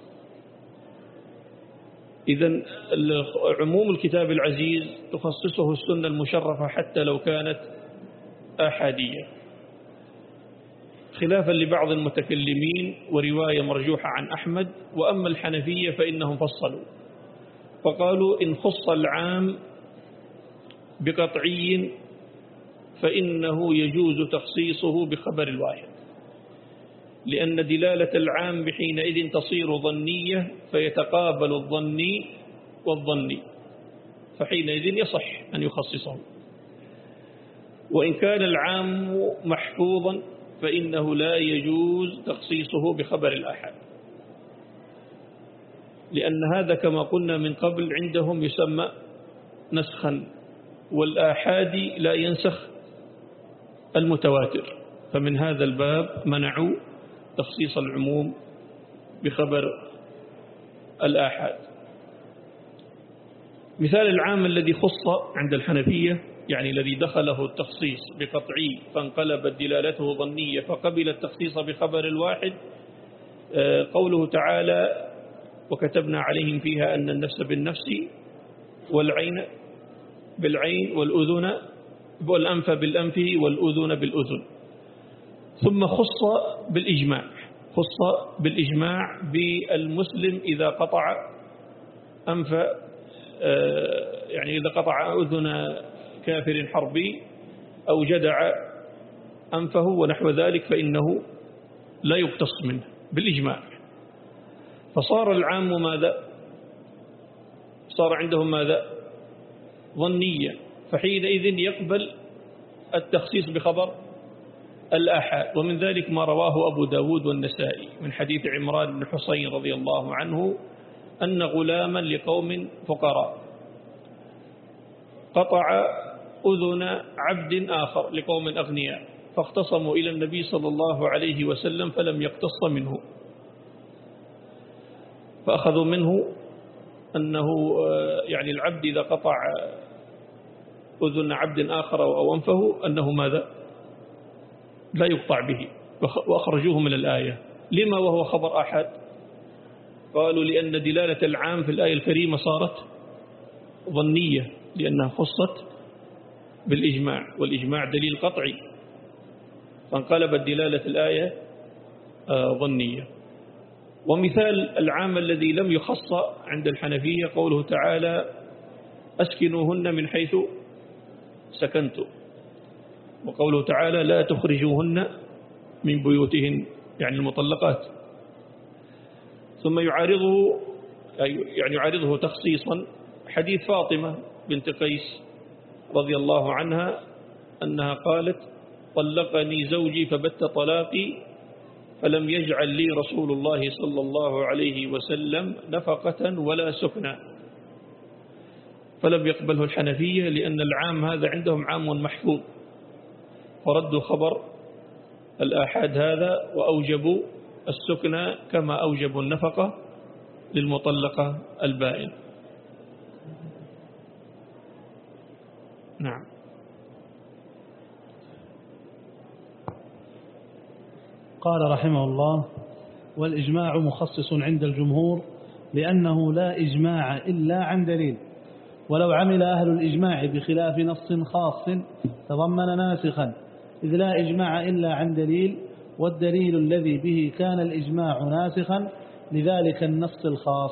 S1: إذن عموم الكتاب العزيز تخصصه السنة المشرفة حتى لو كانت آحادية، خلافا لبعض المتكلمين ورواية مرجوحة عن أحمد. وأما الحنفية فإنهم فصلوا، فقالوا: إن خص العام بقطعي فإنه يجوز تخصيصه بخبر الواحد، لأن دلالة العام بحينئذ تصير ظنية، فيتقابل الظني والظني، فحينئذ يصح أن يخصصه. وإن كان العام محفوظا فإنه لا يجوز تخصيصه بخبر الآحاد، لأن هذا كما قلنا من قبل عندهم يسمى نسخا، والآحاد لا ينسخ المتواتر، فمن هذا الباب منعوا تخصيص العموم بخبر الآحاد. مثال العام الذي خص عند الحنفية، يعني الذي دخله التخصيص بقطعي فانقلبت دلالته ظنية فقبل التخصيص بخبر الواحد، قوله تعالى: وكتبنا عليهم فيها أن النفس بالنفس والعين بالعين والأذن والأنف بالأنف والأذن بالأذن. ثم خص بالإجماع، خص بالإجماع بالمسلم إذا قطع أنف، يعني إذا قطع أذن كافر حربي أو جدع أنفه ونحو ذلك فإنه لا يقتص منه بالإجماع. فصار العام ماذا؟ صار عندهم ماذا؟ ظنية، فحينئذ يقبل التخصيص بخبر الآحاد. ومن ذلك ما رواه أبو داود والنسائي من حديث عمران بن حسين رضي الله عنه أن غلاما لقوم فقراء قطع أذن عبد آخر لقوم أغنياء، فاختصموا إلى النبي صلى الله عليه وسلم فلم يقتص منه، فأخذوا منه أنه يعني العبد إذا قطع أذن عبد آخر أو أنفه أنه ماذا؟ لا يقطع به، وأخرجوه من الآية. لما وهو خبر أحد؟ قالوا لأن دلالة العام في الآية الكريمة صارت ظنية، لأنها خصت بالإجماع، والإجماع دليل قطعي، فانقلبت دلالة الآية ظنية. ومثال العام الذي لم يخص عند الحنفية قوله تعالى أسكنوهن من حيث سكنتم، وقوله تعالى لا تخرجوهن من بيوتهن، يعني المطلقات. ثم يعارضه يعني يعارضه تخصيصا حديث فاطمة بنت قيس رضي الله عنها أنها قالت طلقني زوجي فبت طلاقي فلم يجعل لي رسول الله صلى الله عليه وسلم نفقة ولا سكنا، فلم يقبله الحنفية لأن العام هذا عندهم عام محفوظ، فردوا خبر الآحاد هذا وأوجبوا السكنى كما أوجبوا النفقة للمطلقة البائن. نعم.
S2: قال رحمه الله: والإجماع مخصص عند الجمهور لأنه لا إجماع إلا عن دليل، ولو عمل أهل الإجماع بخلاف نص خاص تضمن ناسخا، إذ لا إجماع إلا عن دليل، والدليل الذي به كان الإجماع ناسخا لذلك النص الخاص،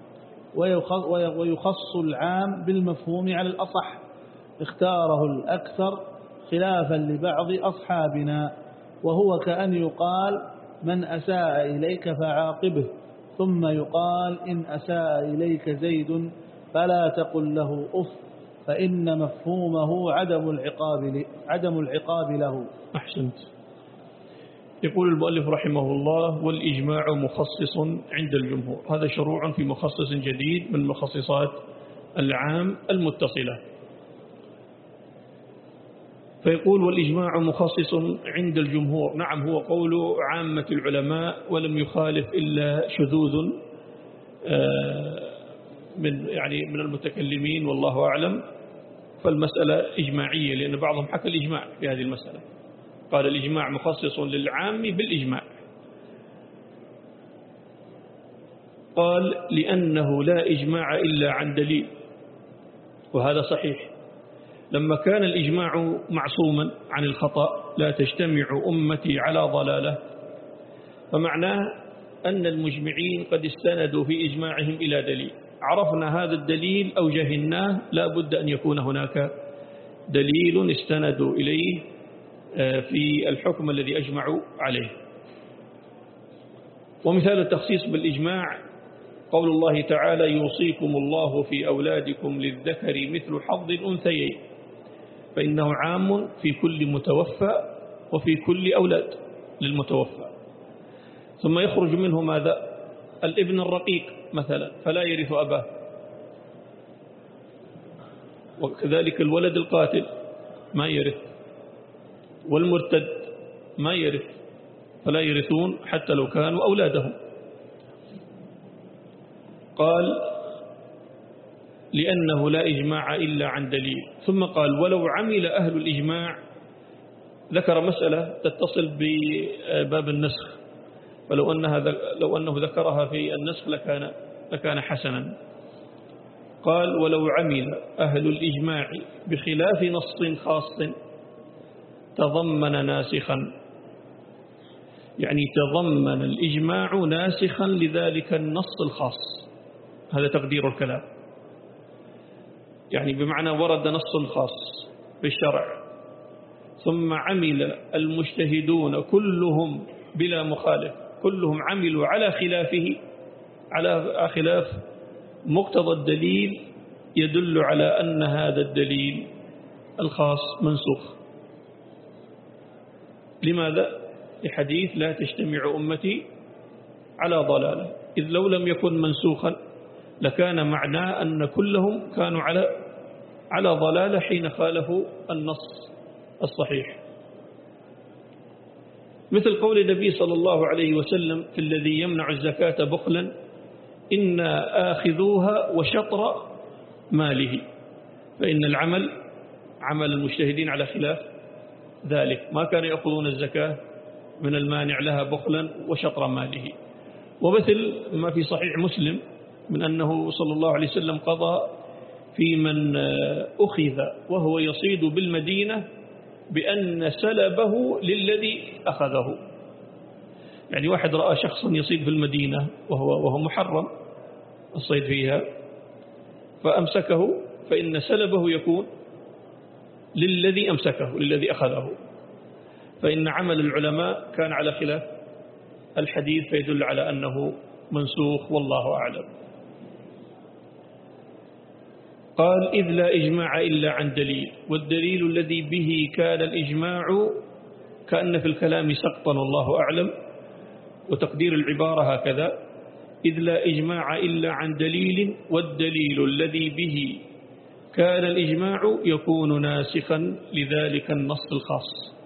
S2: ويخص العام بالمفهوم على الأصح، اختاره الأكثر خلافا لبعض أصحابنا، وهو كأن يقال من أساء إليك فعاقبه، ثم يقال إن أساء إليك زيد فلا تقل له أف، فإن مفهومه عدم العقاب عدم العقاب له.
S1: أحسنت. يقول المؤلف رحمه الله: والإجماع مخصص عند الجمهور. هذا شروع في مخصص جديد من مخصصات العام المتصلة. فيقول: والإجماع مخصص عند الجمهور. نعم، هو قول عامة العلماء، ولم يخالف إلا شذوذ من يعني من المتكلمين والله أعلم، فالمسألة إجماعية، لأن بعضهم حكى الإجماع في هذه المسألة، قال الإجماع مخصص للعام بالإجماع. قال: لأنه لا إجماع إلا عن دليل، وهذا صحيح. لما كان الإجماع معصوما عن الخطأ لا تجتمع أمتي على ضلالة، فمعناه أن المجمعين قد استندوا في إجماعهم إلى دليل، عرفنا هذا الدليل أو جهلناه، لا بد أن يكون هناك دليل استندوا إليه في الحكم الذي أجمعوا عليه. ومثال التخصيص بالإجماع قول الله تعالى: يوصيكم الله في أولادكم للذكر مثل حظ الأنثيين، فإنه عام في كل متوفى وفي كل أولاد للمتوفى. ثم يخرج منه ماذا؟ الابن الرقيق مثلا فلا يرث أباه، وكذلك الولد القاتل ما يرث، والمرتد ما يرث، فلا يرثون حتى لو كانوا أولادهم. قال: لأنه لا إجماع إلا عن دليل. ثم قال: ولو عمل أهل الإجماع، ذكر مسألة تتصل بباب النسخ، فلو أنها لو أنه ذكرها في النسخ لكان لكان حسنا. قال: ولو عمل أهل الإجماع بخلاف نص خاص تضمن ناسخا، يعني تضمن الإجماع ناسخا لذلك النص الخاص، هذا تقدير الكلام، يعني بمعنى ورد نص خاص بالشرع ثم عمل المجتهدون كلهم بلا مخالف، كلهم عملوا على خلافه، على خلاف مقتضى الدليل يدل على أن هذا الدليل الخاص منسوخ. لماذا؟ لحديث لا تجتمع أمتي على ضلالة، إذ لو لم يكن منسوخا لكان معناه أن كلهم كانوا على على ضلالة حين خالفوا النص الصحيح. مثل قول النبي صلى الله عليه وسلم في الذي يمنع الزكاة بخلا: إن آخذوها وشطر ماله، فإن العمل عمل المجتهدين على خلاف ذلك، ما كانوا يأخذون الزكاة من المانع لها بخلا وشطر ماله. ومثل ما في صحيح مسلم من أنه صلى الله عليه وسلم قضى في من أخذ وهو يصيد بالمدينة بأن سلبه للذي أخذه. يعني واحد رأى شخصا يصيد في المدينة وهو, وهو محرم الصيد فيها فأمسكه، فإن سلبه يكون للذي أمسكه للذي أخذه، فإن عمل العلماء كان على خلاف الحديث، فيدل على أنه منسوخ والله أعلم. قال: إذ لا إجماع إلا عن دليل، والدليل الذي به كان الإجماع كأن في الكلام سقطا والله أعلم، وتقدير العبارة هكذا: إذ لا إجماع إلا عن دليل، والدليل الذي به كان الإجماع يكون ناسخا لذلك النص الخاص.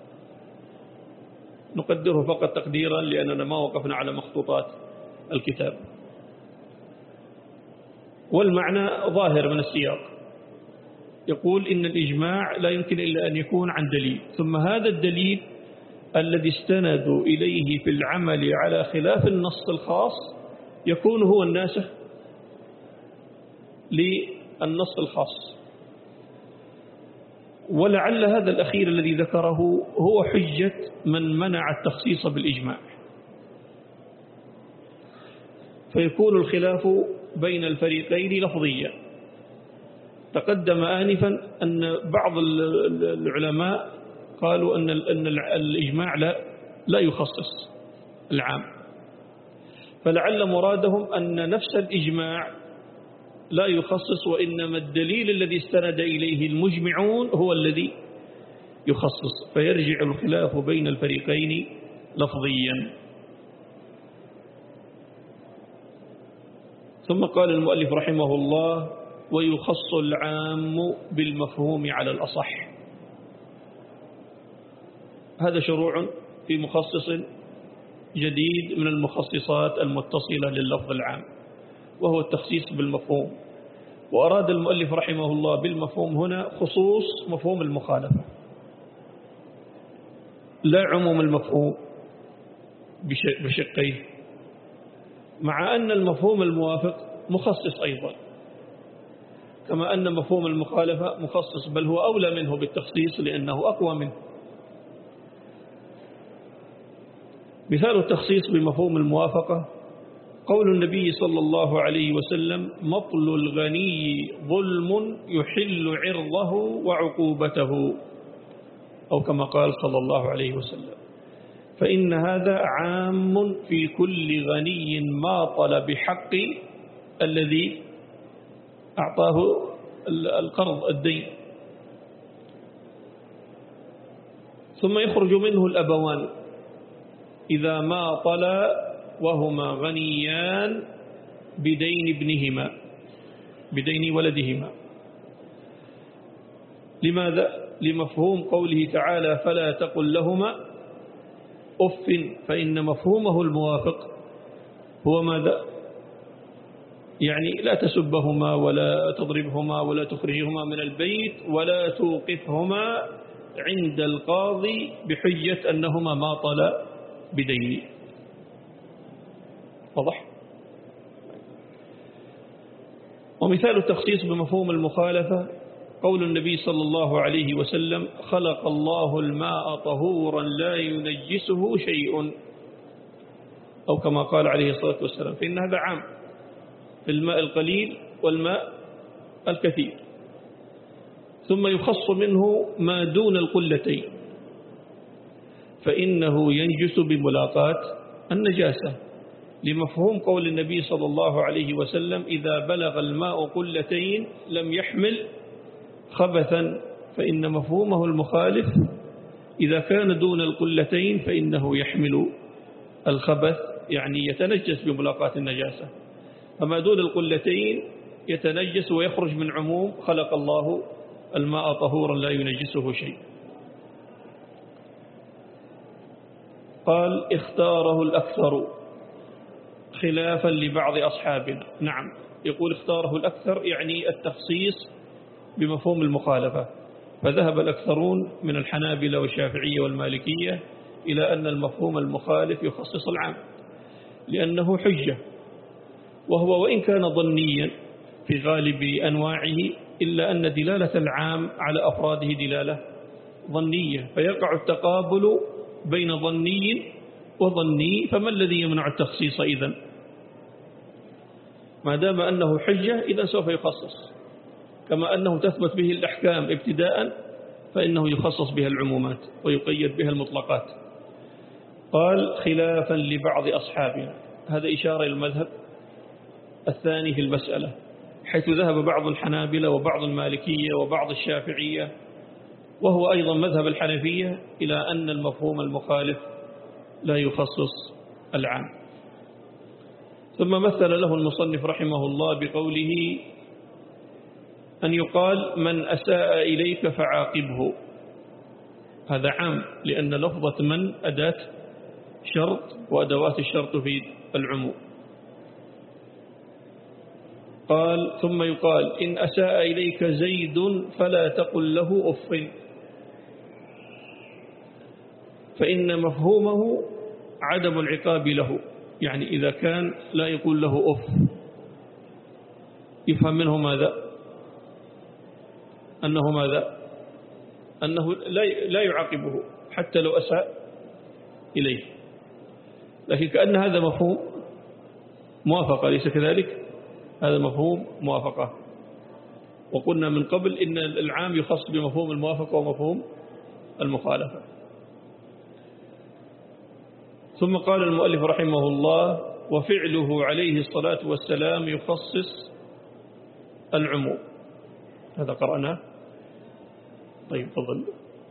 S1: نقدره فقط تقديرا لأننا ما وقفنا على مخطوطات الكتاب، والمعنى ظاهر من السياق. يقول إن الإجماع لا يمكن إلا أن يكون عن دليل، ثم هذا الدليل الذي استندوا إليه في العمل على خلاف النص الخاص يكون هو الناسخ للنص الخاص. ولعل هذا الأخير الذي ذكره هو حجة من منع التخصيص بالإجماع، فيكون الخلاف بين الفريقين لفظيا. تقدم آنفا أن بعض العلماء قالوا أن الإجماع لا لا يخصص العام، فلعل مرادهم أن نفس الإجماع لا يخصص، وإنما الدليل الذي استند إليه المجمعون هو الذي يخصص، فيرجع الخلاف بين الفريقين لفظيا. ثم قال المؤلف رحمه الله: ويخص العام بالمفهوم على الأصح. هذا شروع في مخصص جديد من المخصصات المتصلة لللفظ العام، وهو التخصيص بالمفهوم. وأراد المؤلف رحمه الله بالمفهوم هنا خصوص مفهوم المخالفة، لا عموم المفهوم بشقيه، مع أن المفهوم الموافق مخصص أيضا، كما أن مفهوم المخالفة مخصص، بل هو أولى منه بالتخصيص لأنه أقوى منه. مثال التخصيص بمفهوم الموافقة قول النبي صلى الله عليه وسلم: مطل الغني ظلم يحل عرضه وعقوبته، أو كما قال صلى الله عليه وسلم. فإن هذا عام في كل غني ماطل بحق الذي أعطاه القرض الدين. ثم يخرج منه الأبوان إذا ماطل وهما غنيان بدين ابنهما بدين ولدهما. لماذا؟ لمفهوم قوله تعالى: فلا تقل لهما أف، فإن مفهومه الموافق هو ماذا؟ يعني لا تسبهما ولا تضربهما ولا تخرجهما من البيت ولا توقفهما عند القاضي بحجة أنهما ماطل بدين. واضح؟ ومثال التخصيص بمفهوم المخالفة قول النبي صلى الله عليه وسلم: خلق الله الماء طهورا لا ينجسه شيء، أو كما قال عليه الصلاة والسلام، فإن هذا عام في الماء القليل والماء الكثير. ثم يخص منه ما دون القلتين، فإنه ينجس بملاقاة النجاسة، لمفهوم قول النبي صلى الله عليه وسلم: إذا بلغ الماء قلتين لم يحمل خبثا، فإن مفهومه المخالف إذا كان دون القلتين فإنه يحمل الخبث، يعني يتنجس بملاقاة النجاسة. فما دون القلتين يتنجس ويخرج من عموم خلق الله الماء طهورا لا ينجسه شيء. قال اختاره الأكثر خلافا لبعض أصحابنا. نعم، يقول اختاره الأكثر يعني التخصيص بمفهوم المخالفة، فذهب الأكثرون من الحنابلة والشافعية والمالكية إلى أن المفهوم المخالف يخصص العام لأنه حجة، وهو وإن كان ظنيا في غالب أنواعه إلا أن دلالة العام على أفراده دلالة ظنية، فيقع التقابل بين ظني وظني، فما الذي يمنع التخصيص إذن؟ ما دام أنه حجة إذن سوف يخصص، كما أنه تثبت به الأحكام ابتداء فإنه يخصص بها العمومات ويقيد بها المطلقات. قال خلافا لبعض أصحابنا، هذا إشارة إلى المذهب الثاني في المسألة، حيث ذهب بعض الحنابلة وبعض المالكية وبعض الشافعية وهو أيضا مذهب الحنفية إلى أن المفهوم المخالف لا يخصص العام. ثم مثل له المصنف رحمه الله بقوله أن يقال من أساء إليك فعاقبه، هذا عام لأن لفظة من أداة شرط وأدوات الشرط في العموم. قال ثم يقال إن أساء إليك زيد فلا تقل له أف، فإن مفهومه عدم العقاب له، يعني إذا كان لا يقول له أف يفهم منه ماذا؟ أنه ماذا؟ أنه لا يعاقبه حتى لو أساء إليه، لكن كأن هذا مفهوم موافقة، ليس كذلك؟ هذا مفهوم موافقة. وقلنا من قبل إن العام يخص بمفهوم الموافقة ومفهوم المخالفة. ثم قال المؤلف رحمه الله وفعله عليه الصلاة والسلام يخصص العموم، هذا قرأناه. طيب تفضل.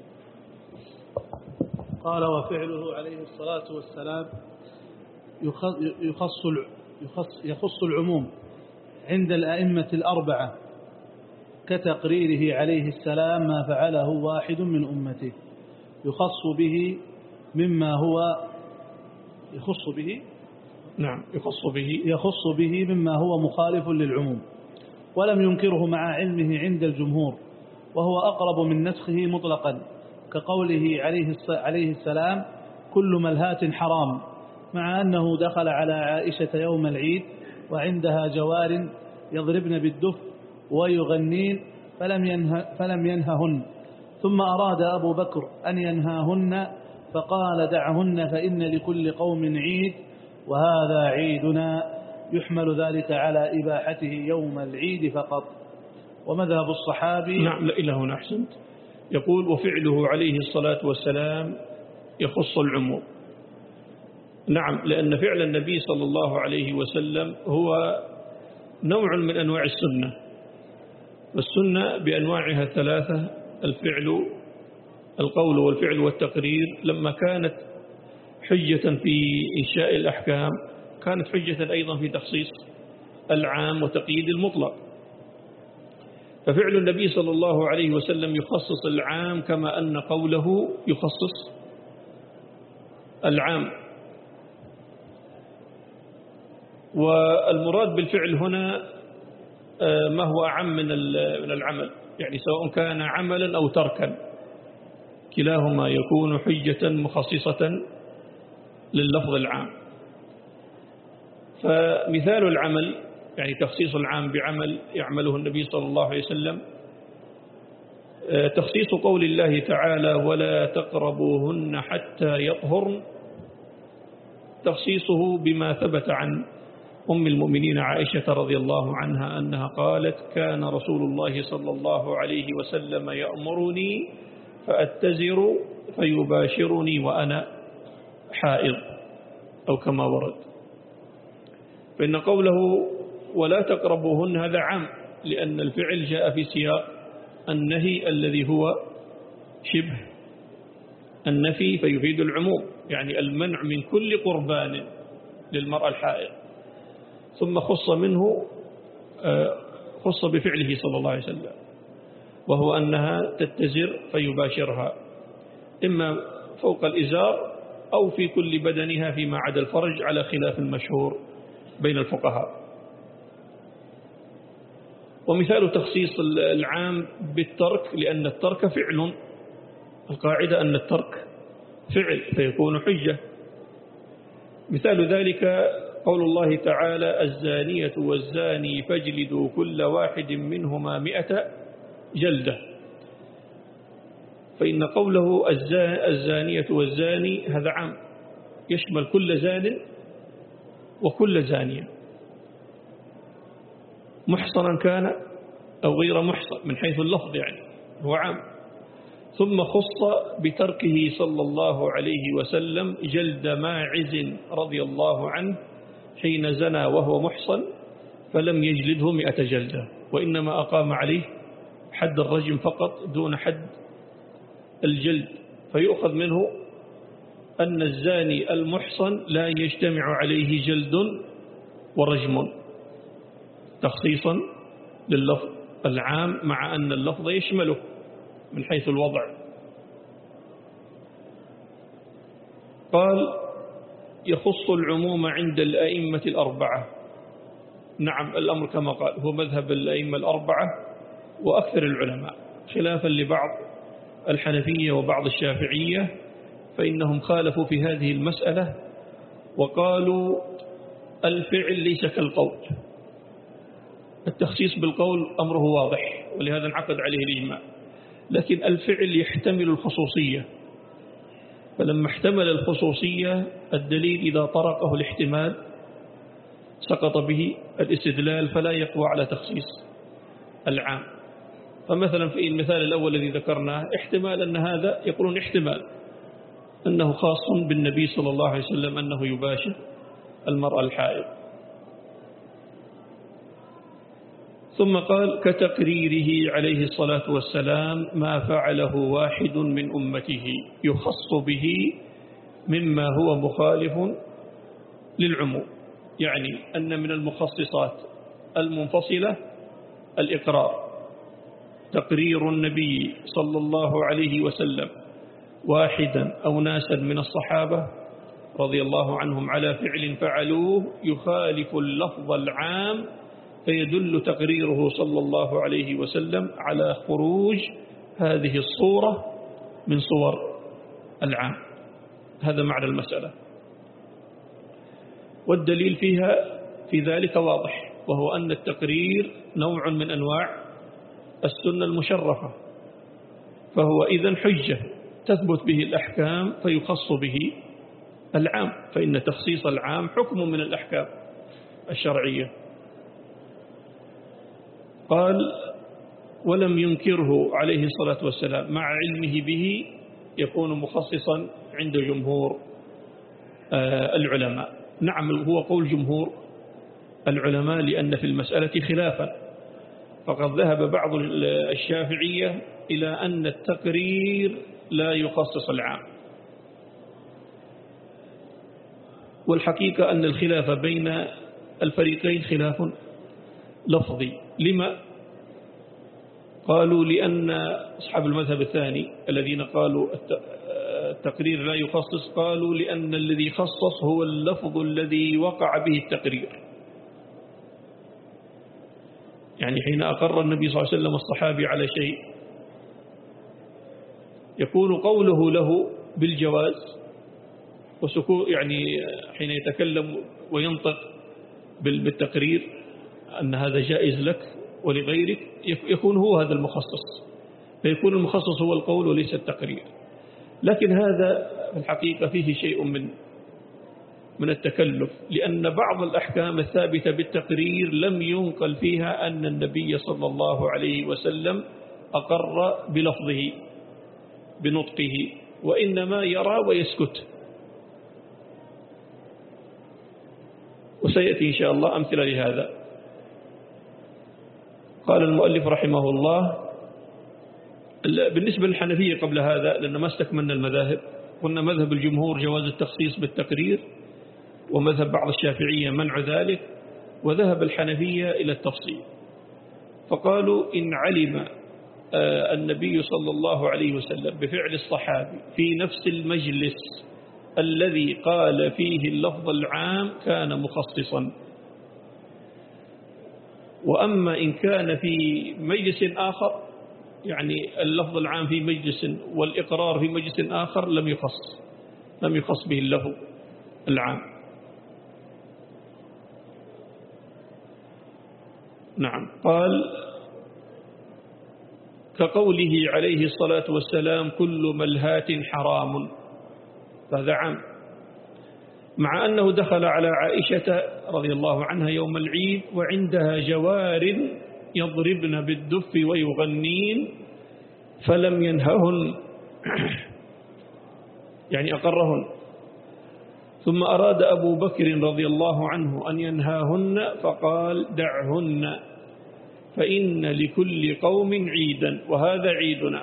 S2: قال وفعله عليه الصلاة والسلام يخص يخص يخص العموم عند الأئمة الأربعة، كتقريره عليه السلام ما فعله واحد من أمته يخص به مما هو يخص به
S1: نعم يخص به
S2: يخص به مما هو مخالف للعموم، ولم ينكره مع علمه عند الجمهور، وهو أقرب من نسخه مطلقا، كقوله عليه السلام كل ملهات حرام، مع أنه دخل على عائشة يوم العيد وعندها جوار يضربن بالدف ويغنين فلم, ينه فلم ينههن، ثم أراد أبو بكر أن ينهاهن فقال دعهن فإن لكل قوم عيد وهذا عيدنا، يحمل ذلك على إباحته يوم العيد فقط. ومذهب الصحابي
S1: نعم لا إله هنا أحسنت، يقول وفعله عليه الصلاة والسلام يخص العموم. نعم، لأن فعل النبي صلى الله عليه وسلم هو نوع من أنواع السنة، والسنة بأنواعها الثلاثة، الفعل القول والفعل والتقرير، لما كانت حجة في إنشاء الأحكام كانت حجة أيضا في تخصيص العام وتقييد المطلق. ففعل النبي صلى الله عليه وسلم يخصص العام كما أن قوله يخصص العام. والمراد بالفعل هنا ما هو أعم من العمل، يعني سواء كان عملا أو تركا كلاهما يكون حجة مخصصة لللفظ العام. فمثال العمل يعني تخصيص العام بعمل يعمله النبي صلى الله عليه وسلم، تخصيص قول الله تعالى ولا تقربوهن حتى يطهرن، تخصيصه بما ثبت عن أم المؤمنين عائشة رضي الله عنها أنها قالت كان رسول الله صلى الله عليه وسلم يأمرني فأتزر فيباشرني وأنا حائض، أو كما ورد. فإن قوله ولا تقربوهن هذا عام، لأن الفعل جاء في سياق النهي الذي هو شبه النفي فيفيد العموم، يعني المنع من كل قربان للمرأة الحائض. ثم خص منه خص بفعله صلى الله عليه وسلم، وهو أنها تتزر فيباشرها إما فوق الإزار أو في كل بدنها فيما عدا الفرج، على خلاف المشهور بين الفقهاء. ومثال تخصيص العام بالترك، لأن الترك فعل، القاعدة أن الترك فعل فيكون حجة. مثال ذلك قول الله تعالى: الزانية والزاني فاجلدوا كل واحد منهما مئة جلدة. فإن قوله الزانية والزاني هذا عام، يشمل كل زان وكل زانية، محصنا كان أو غير محصن من حيث اللفظ، يعني هو عام. ثم خص بتركه صلى الله عليه وسلم جلد ماعز رضي الله عنه حين زنى وهو محصن، فلم يجلده مئة جلدة، وإنما أقام عليه حد الرجم فقط دون حد الجلد. فيؤخذ منه أن الزاني المحصن لا يجتمع عليه جلد ورجم، تخصيصا لللفظ العام مع أن اللفظ يشمله من حيث الوضع. قال: يخص العموم عند الأئمة الأربعة. نعم، الأمر كما قال هو مذهب الأئمة الأربعة وأكثر العلماء، خلافا لبعض الحنفية وبعض الشافعية، فإنهم خالفوا في هذه المسألة وقالوا الفعل ليس كالقول. التخصيص بالقول أمره واضح، ولهذا انعقد عليه الإجماع، لكن الفعل يحتمل الخصوصية، فلما احتمل الخصوصية الدليل إذا طرقه الاحتمال سقط به الاستدلال، فلا يقوى على تخصيص العام. فمثلا في المثال الأول الذي ذكرناه احتمال أن هذا يقولون احتمال أنه خاص بالنبي صلى الله عليه وسلم أنه يباشر المرأة الحائض. ثم قال: كتقريره عليه الصلاة والسلام ما فعله واحد من أمته يخص به مما هو مخالف للعموم. يعني أن من المخصصات المنفصلة الإقرار، تقرير النبي صلى الله عليه وسلم واحدا أو ناسا من الصحابة رضي الله عنهم على فعل فعلوه يخالف اللفظ العام، فيدل تقريره صلى الله عليه وسلم على خروج هذه الصورة من صور العام. هذا معنى المسألة، والدليل فيها في ذلك واضح، وهو أن التقرير نوع من أنواع السنة المشرفة، فهو إذن حجة تثبت به الأحكام فيخص به العام، فإن تخصيص العام حكم من الأحكام الشرعية. قال: ولم ينكره عليه الصلاة والسلام مع علمه به، يكون مخصصا عند جمهور العلماء. نعم، هو قول جمهور العلماء، لأن في المسألة خلافا، فقد ذهب بعض الشافعية إلى أن التقرير لا يخصص العام، والحقيقة أن الخلاف بين الفريقين خلاف لفظي. لما؟ قالوا لأن أصحاب المذهب الثاني الذين قالوا التقرير لا يخصص، قالوا لأن الذي خصص هو اللفظ الذي وقع به التقرير. يعني حين أقر النبي صلى الله عليه وسلم الصحابي على شيء يكون قوله له بالجواز وسكوت، يعني حين يتكلم وينطق بالتقرير أن هذا جائز لك ولغيرك، يكون هو هذا المخصص، فيكون المخصص هو القول وليس التقرير. لكن هذا في الحقيقة فيه شيء من من التكلف، لأن بعض الأحكام الثابتة بالتقرير لم ينقل فيها أن النبي صلى الله عليه وسلم أقر بلفظه بنطقه، وإنما يرى ويسكت. وسيأتي إن شاء الله أمثلة لهذا. قال المؤلف رحمه الله: بالنسبة للحنفية قبل هذا، لأن ما استكملنا المذاهب، قلنا مذهب الجمهور جواز التخصيص بالتقرير، ومذهب بعض الشافعية منع ذلك، وذهب الحنفية إلى التفصيل، فقالوا إن علم النبي صلى الله عليه وسلم بفعل الصحابي في نفس المجلس الذي قال فيه اللفظ العام كان مخصصا، وأما إن كان في مجلس آخر يعني اللفظ العام في مجلس والإقرار في مجلس آخر لم يخص لم يخص به اللفظ العام. نعم. قال كقوله عليه الصلاة والسلام كل ملهات حرام، هذا عام، مع أنه دخل على عائشة رضي الله عنها يوم العيد وعندها جوار يضربن بالدف ويغنين فلم ينههن يعني أقرهن، ثم أراد أبو بكر رضي الله عنه أن ينهاهن فقال دعهن فإن لكل قوم عيدا وهذا عيدنا.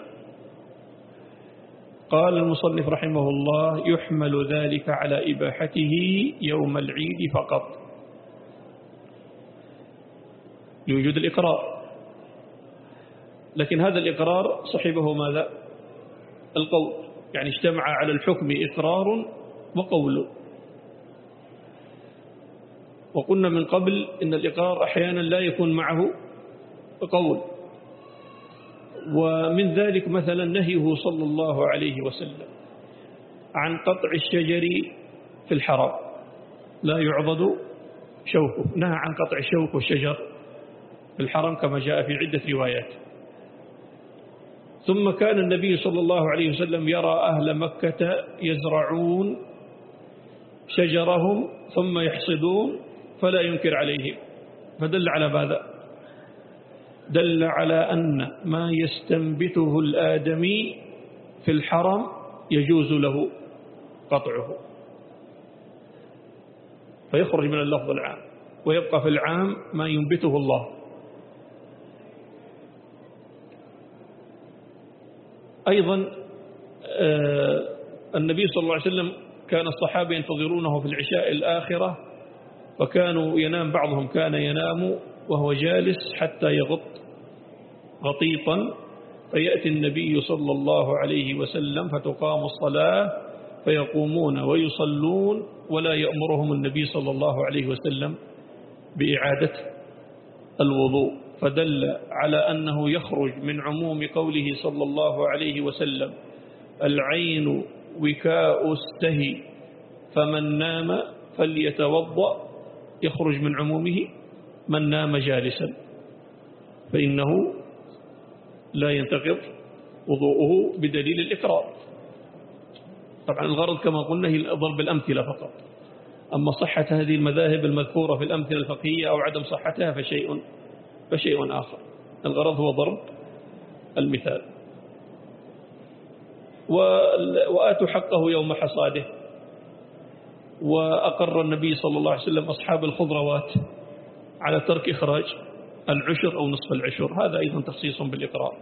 S1: قال المصنف رحمه الله يحمل ذلك على إباحته يوم العيد فقط لوجود الإقرار، لكن هذا الإقرار صحبه ماذا؟ القول، يعني اجتمع على الحكم إقرار وقول. وقلنا من قبل إن الإقرار أحيانا لا يكون معه قول، ومن ذلك مثلا نهيه صلى الله عليه وسلم عن قطع الشجر في الحرم، لا يعضد شوكه، نهى عن قطع الشوك والشجر في الحرم كما جاء في عدة روايات. ثم كان النبي صلى الله عليه وسلم يرى أهل مكة يزرعون شجرهم ثم يحصدون فلا ينكر عليهم، فدل على ماذا؟ دل على أن ما يستنبته الآدمي في الحرم يجوز له قطعه، فيخرج من اللفظ العام ويبقى في العام ما ينبته الله. أيضا النبي صلى الله عليه وسلم كان الصحابة ينتظرونه في العشاء الآخرة، فكانوا ينام بعضهم كان ينام وهو جالس حتى يغط غطيطا، فيأتي النبي صلى الله عليه وسلم فتقام الصلاة فيقومون ويصلون ولا يأمرهم النبي صلى الله عليه وسلم بإعادة الوضوء، فدل على أنه يخرج من عموم قوله صلى الله عليه وسلم العين وكاء السهي فمن نام فليتوضأ، يخرج من عمومه من نام جالسا فإنه لا ينتقض وضوءه بدليل الإقرار. طبعا الغرض كما قلنا هي ضرب الأمثلة فقط، أما صحة هذه المذاهب المذكورة في الأمثلة الفقهية أو عدم صحتها فشيء فشيء آخر، الغرض هو ضرب المثال. وآتوا حقه يوم حصاده، وأقر النبي صلى الله عليه وسلم أصحاب الخضروات على ترك إخراج العشر أو نصف العشر، هذا أيضا تخصيص بالإقرار.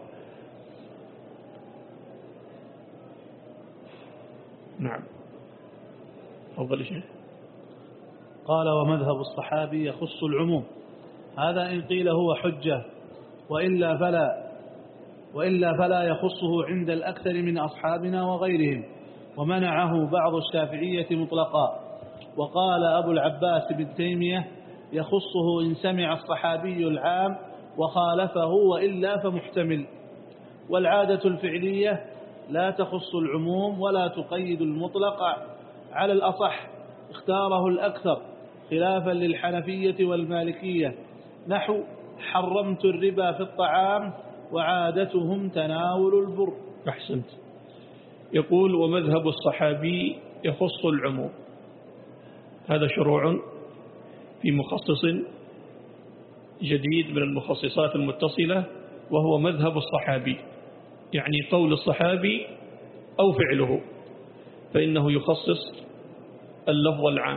S1: نعم. أفضل شيء.
S2: قال ومذهب الصحابي يخص العموم، هذا إن قيل هو حجة، وإلا فلا وإلا فلا يخصه عند الأكثر من أصحابنا وغيرهم، ومنعه بعض الشافعية مطلقا. وقال أبو العباس بن تيمية يخصه إن سمع الصحابي العام وخالفه وإلا فمحتمل. والعادة الفعلية لا تخص العموم ولا تقيد المطلق على الأصح، اختاره الأكثر خلافا للحنفية والمالكية، نحو حرمت الربا في الطعام وعادتهم تناول البر.
S1: أحسنت. يقول ومذهب الصحابي يخص العموم، هذا شروع في مخصص جديد من المخصصات المتصلة، وهو مذهب الصحابي، يعني قول الصحابي أو فعله، فإنه يخصص اللفظ العام،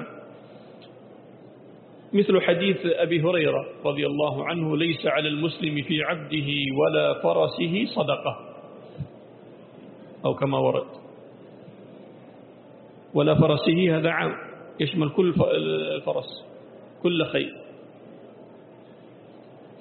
S1: مثل حديث أبي هريرة رضي الله عنه ليس على المسلم في عبده ولا فرسه صدقة، أو كما ورد ولا فرسه، هذا عام يشمل كل فرس كل خيل،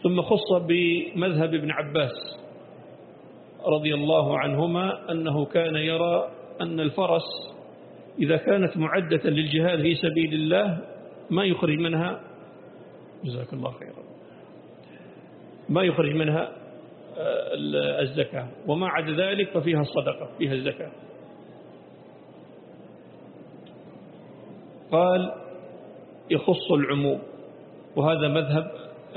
S1: ثم خص بمذهب ابن عباس رضي الله عنهما أنه كان يرى أن الفرس إذا كانت معدة للجهاد في سبيل الله ما يخرج منها، جزاك الله خيرا، ما يخرج منها الزكاة، وما عدا ذلك ففيها الصدقة، فيها الزكاة. قال يخص العموم، وهذا مذهب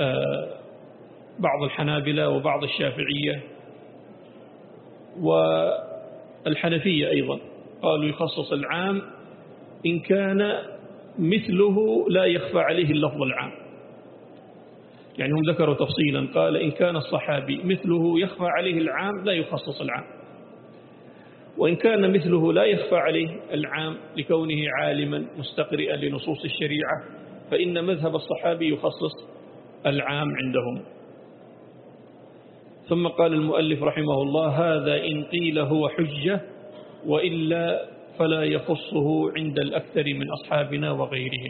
S1: بعض الحنابلة وبعض الشافعية والحنفية أيضا، قالوا يخصص العام إن كان مثله لا يخفى عليه اللفظ العام. يعني هم ذكروا تفصيلا، قال إن كان الصحابي مثله يخفى عليه العام لا يخصص العام، وإن كان مثله لا يخفى عليه العام لكونه عالما مستقرئا لنصوص الشريعة فإن مذهب الصحابي يخصص العام عندهم. ثم قال المؤلف رحمه الله: هذا إن قيل هو حجة، وإلا فلا يخصه عند الأكثر من أصحابنا وغيرهم.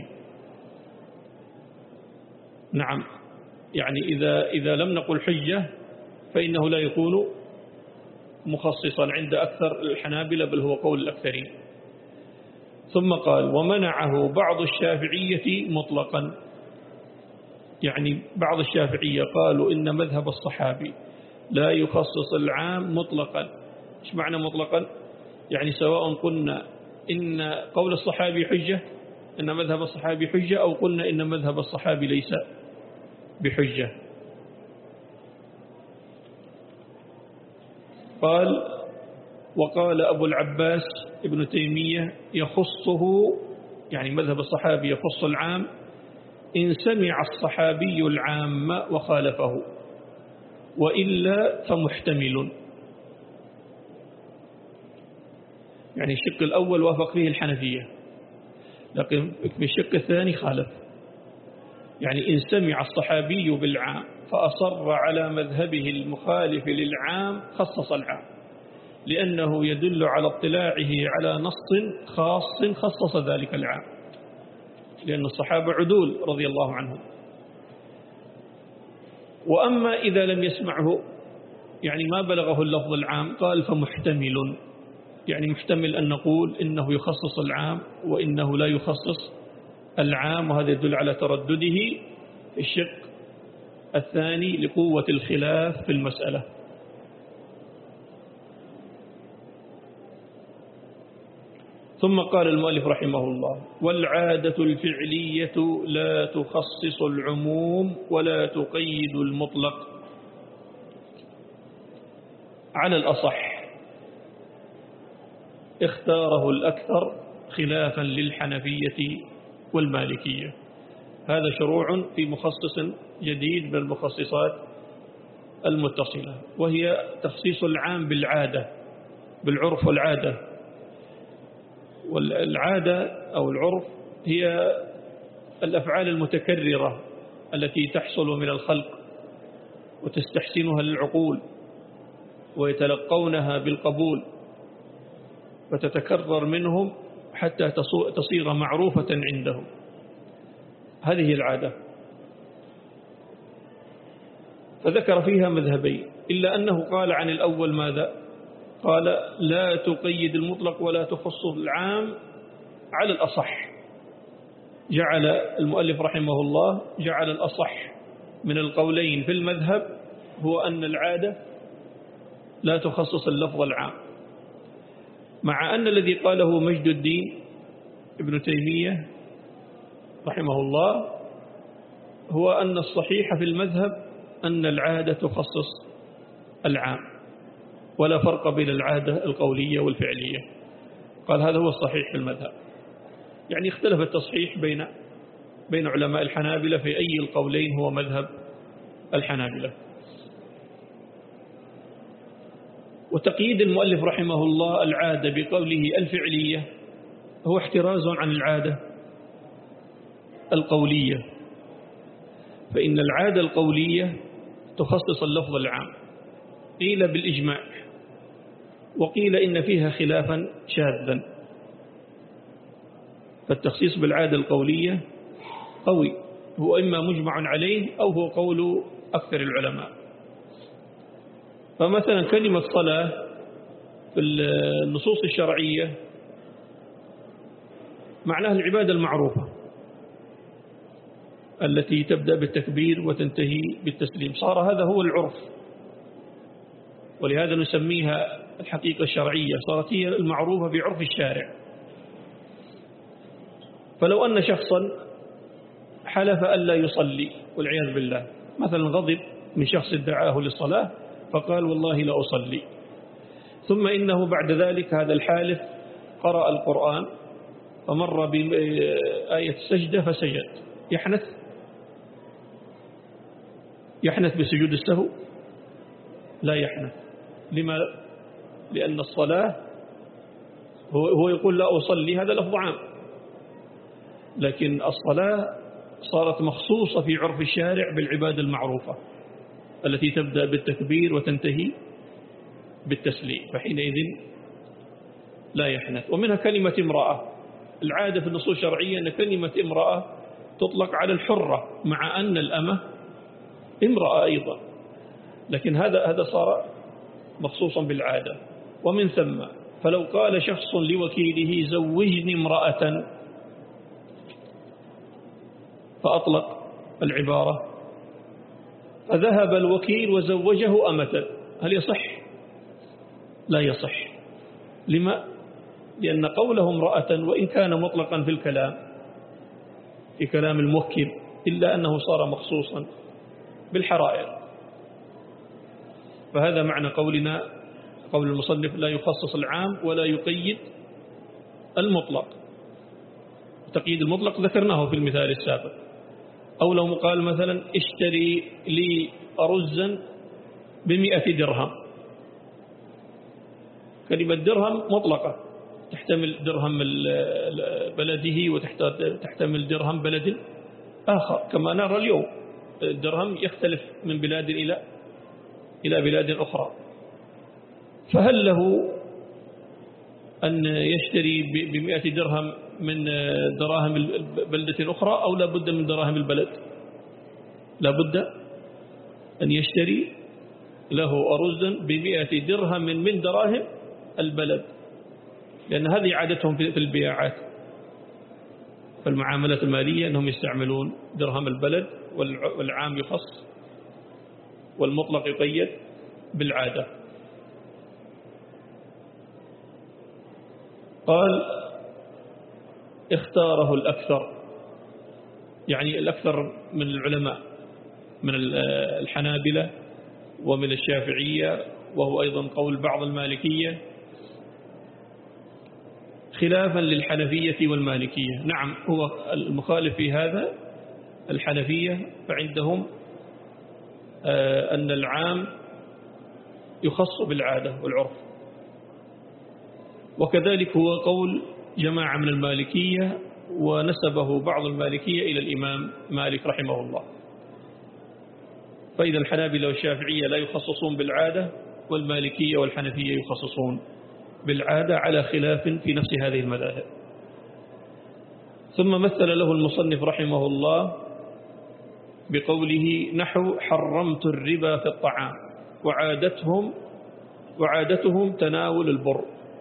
S1: نعم، يعني إذا, إذا لم نقل حجة فإنه لا يكون مخصصا عند أكثر الحنابلة، بل هو قول الأكثرين. ثم قال: ومنعه بعض الشافعية مطلقا. يعني بعض الشافعية قالوا إن مذهب الصحابي لا يخصص العام مطلقا. إيش معنى مطلقا؟ يعني سواء قلنا إن قول الصحابي حجة، إن مذهب الصحابي حجة، أو قلنا إن مذهب الصحابي ليس بحجة. قال: وقال أبو العباس ابن تيمية يخصه، يعني مذهب الصحابي يخص العام إن سمع الصحابي العام وخالفه، وإلا فمحتمل. يعني الشق الأول وافق فيه الحنفية، لكن في الشق الثاني خالف. يعني إن سمع الصحابي بالعام فأصر على مذهبه المخالف للعام خصص العام، لأنه يدل على اطلاعه على نص خاص خصص ذلك العام، لأن الصحابة عدول رضي الله عنهم. وأما إذا لم يسمعه، يعني ما بلغه اللفظ العام، قال فمحتمل، يعني محتمل أن نقول إنه يخصص العام وإنه لا يخصص العام، وهذا يدل على تردده في الشق الثاني لقوة الخلاف في المسألة. ثم قال المؤلف رحمه الله: والعادة الفعلية لا تخصص العموم ولا تقيد المطلق على الأصح، اختاره الأكثر خلافا للحنفية والمالكية. هذا شروع في مخصص جديد من المخصصات المتصلة، وهي تخصيص العام بالعادة، بالعرف والعادة. والعادة أو العرف هي الأفعال المتكررة التي تحصل من الخلق وتستحسنها للعقول ويتلقونها بالقبول، فتتكرر منهم حتى تصير معروفة عندهم. هذه العادة. فذكر فيها مذهبين، إلا أنه قال عن الأول ماذا؟ قال: لا تقيد المطلق ولا تخص العام على الأصح. جعل المؤلف رحمه الله جعل الأصح من القولين في المذهب هو أن العادة لا تخصص اللفظ العام، مع أن الذي قاله مجد الدين ابن تيمية رحمه الله هو أن الصحيح في المذهب أن العادة تخصص العام، ولا فرق بين العادة القولية والفعلية. قال هذا هو الصحيح في المذهب. يعني اختلف التصحيح بين بين علماء الحنابلة في أي القولين هو مذهب الحنابلة. وتقييد المؤلف رحمه الله العادة بقوله الفعلية هو احتراز عن العادة القولية، فإن العادة القولية تخصص اللفظ العام، قيل بالإجماع، وقيل إن فيها خلافا شاذا. فالتخصيص بالعادة القولية قوي، هو إما مجمع عليه أو هو قول أكثر العلماء. فمثلا كلمة صلاة في النصوص الشرعية معناها العبادة المعروفة التي تبدأ بالتكبير وتنتهي بالتسليم، صار هذا هو العرف، ولهذا نسميها الحقيقة الشرعية، صارت هي المعروفة بعرف الشارع. فلو أن شخصا حلف ألا يصلي والعياذ بالله، مثلا غضب من شخص ادعاه للصلاة فقال والله لا أصلي، ثم إنه بعد ذلك هذا الحالف قرأ القرآن فمر بآية السجدة فسجد، يحنث يحنث بسجود السهو؟ لا يحنث. لما؟ لأن الصلاة هو يقول لا أصلي، هذا لفظ عام، لكن الصلاة صارت مخصوصة في عرف الشارع بالعبادة المعروفة التي تبدأ بالتكبير وتنتهي بالتسليم، فحينئذ لا يحنث. ومنها كلمة امرأة، العادة في النصوص الشرعية أن كلمة امرأة تطلق على الحرة، مع أن الأمة امرأة أيضا، لكن هذا هذا صار مخصوصا بالعادة. ومن ثم فلو قال شخص لوكيله زوجني امرأة فأطلق العبارة، فذهب الوكيل وزوجه أمة، هل يصح؟ لا يصح. لما؟ لأن قوله امرأة وإن كان مطلقا في الكلام في كلام الموكل، إلا أنه صار مخصوصا بالحرائر. فهذا معنى قولنا قول المصنف لا يخصص العام ولا يقيد المطلق. تقييد المطلق ذكرناه في المثال السابق. أو لو قال مثلا اشتري لي أرزا بمئة درهم، كلمة درهم مطلقة تحتمل درهم بلده وتحتمل درهم بلد آخر، كما نرى اليوم الدرهم يختلف من بلاد إلى إلى بلاد أخرى. فهل له أن يشتري بمئة درهم من دراهم بلدة أخرى أو لا بد من دراهم البلد؟ لا بد أن يشتري له أرزا بمئة درهم من دراهم البلد، لأن هذه عادتهم في البياعات في المعاملات المالية، أنهم يستعملون درهم البلد، والعام يخص والمطلق يقيد بالعادة. قال اختاره الأكثر، يعني الأكثر من العلماء من الحنابلة ومن الشافعية، وهو أيضا قول بعض المالكية، خلافا للحنفية والمالكية. نعم، هو المخالف في هذا الحنفية، فعندهم أن العام يخص بالعادة والعرف، وكذلك هو قول جماعة من المالكية، ونسبه بعض المالكية إلى الإمام مالك رحمه الله. فإذا الحنابلة والشافعية لا يخصصون بالعادة، والمالكية والحنفية يخصصون بالعادة، على خلاف في نفس هذه المذاهب. ثم مثل له المصنف رحمه الله بقوله نحو حرمت الربا في الطعام وعادتهم وعادتهم تناول البر.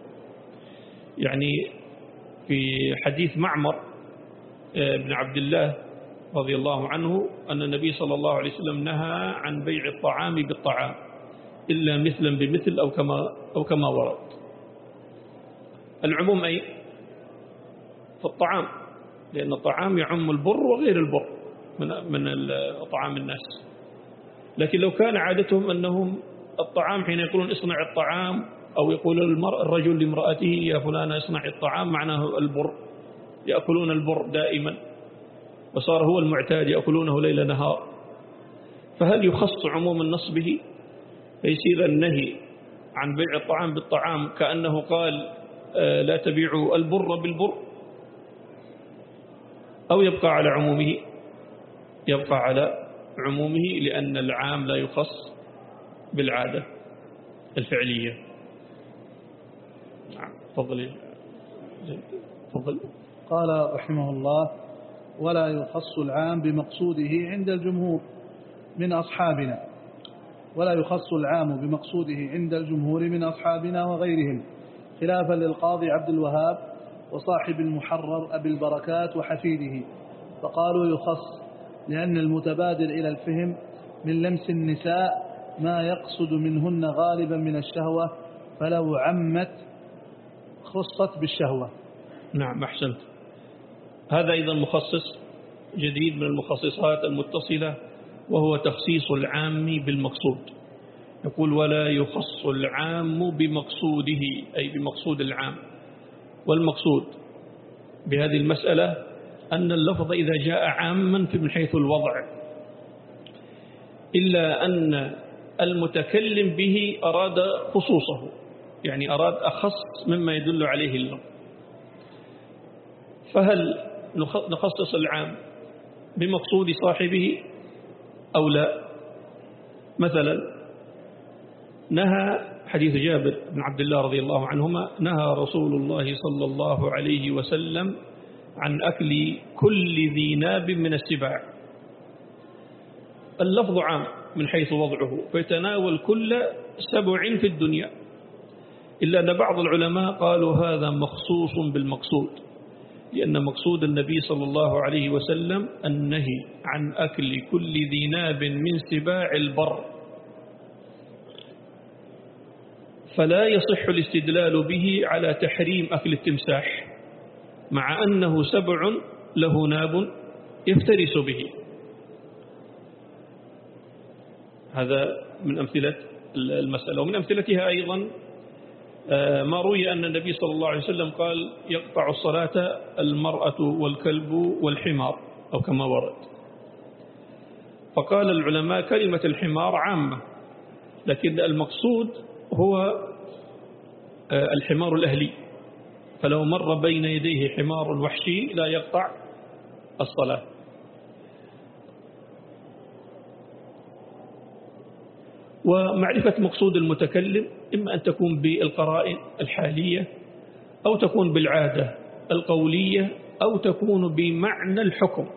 S1: يعني في حديث معمر بن عبد الله رضي الله عنه أن النبي صلى الله عليه وسلم نهى عن بيع الطعام بالطعام إلا مثلا بمثل أو كما أو كما ورد. العموم أي في الطعام، لأن الطعام يعم البر وغير البر من من طعام الناس. لكن لو كان عادتهم أنهم الطعام حين يقولون اصنع الطعام، أو يقول الرجل لامرأته يا فلانة اصنع الطعام، معناه البر، يأكلون البر دائما، وصار هو المعتاد يأكلونه ليل نهار، فهل يخص عموم النص به؟ فيصير النهي عن بيع الطعام بالطعام كأنه قال لا تبيعوا البر بالبر، أو يبقى على عمومه؟ يبقى على عمومه، لأن العام لا يخص بالعادة الفعلية. تفضل. تفضل.
S2: قال رحمه الله: ولا يخص العام بمقصوده عند الجمهور، من أصحابنا، ولا يخص العام بمقصوده عند الجمهور من أصحابنا وغيرهم، خلافا للقاضي عبد الوهاب وصاحب المحرر أبي البركات وحفيده، فقالوا يخص لأن المتبادر إلى الفهم من لمس النساء ما يقصد منهن غالبا من الشهوة، فلو عمت خصت بالشهوة.
S1: نعم أحسنت. هذا أيضا مخصص جديد من المخصصات المتصلة، وهو تخصيص العام بالمقصود. يقول ولا يخص العام بمقصوده، أي بمقصود العام. والمقصود بهذه المسألة أن اللفظ إذا جاء عاما من حيث الوضع، إلا أن المتكلم به أراد خصوصه، يعني أراد أخص مما يدل عليه اللفظ. فهل نخصص العام بمقصود صاحبه أو لا؟ مثلا نهى حديث جابر بن عبد الله رضي الله عنهما: نهى رسول الله صلى الله عليه وسلم عن أكل كل ذي ناب من السباع. اللفظ عام من حيث وضعه، فيتناول كل سبع في الدنيا، إلا أن بعض العلماء قالوا هذا مخصوص بالمقصود، لأن مقصود النبي صلى الله عليه وسلم النهي عن أكل كل ذي ناب من سباع البر، فلا يصح الاستدلال به على تحريم أكل التمساح، مع أنه سبع له ناب يفترس به. هذا من أمثلة المسألة. ومن أمثلتها أيضا ما روي أن النبي صلى الله عليه وسلم قال: يقطع الصلاة المرأة والكلب والحمار، أو كما ورد. فقال العلماء كلمة الحمار عامة، لكن المقصود هو الحمار الأهلي، فلو مر بين يديه حمار وحشي لا يقطع الصلاة. ومعرفة مقصود المتكلم إما أن تكون بالقرائن الحالية، أو تكون بالعادة القولية، أو تكون بمعنى الحكم،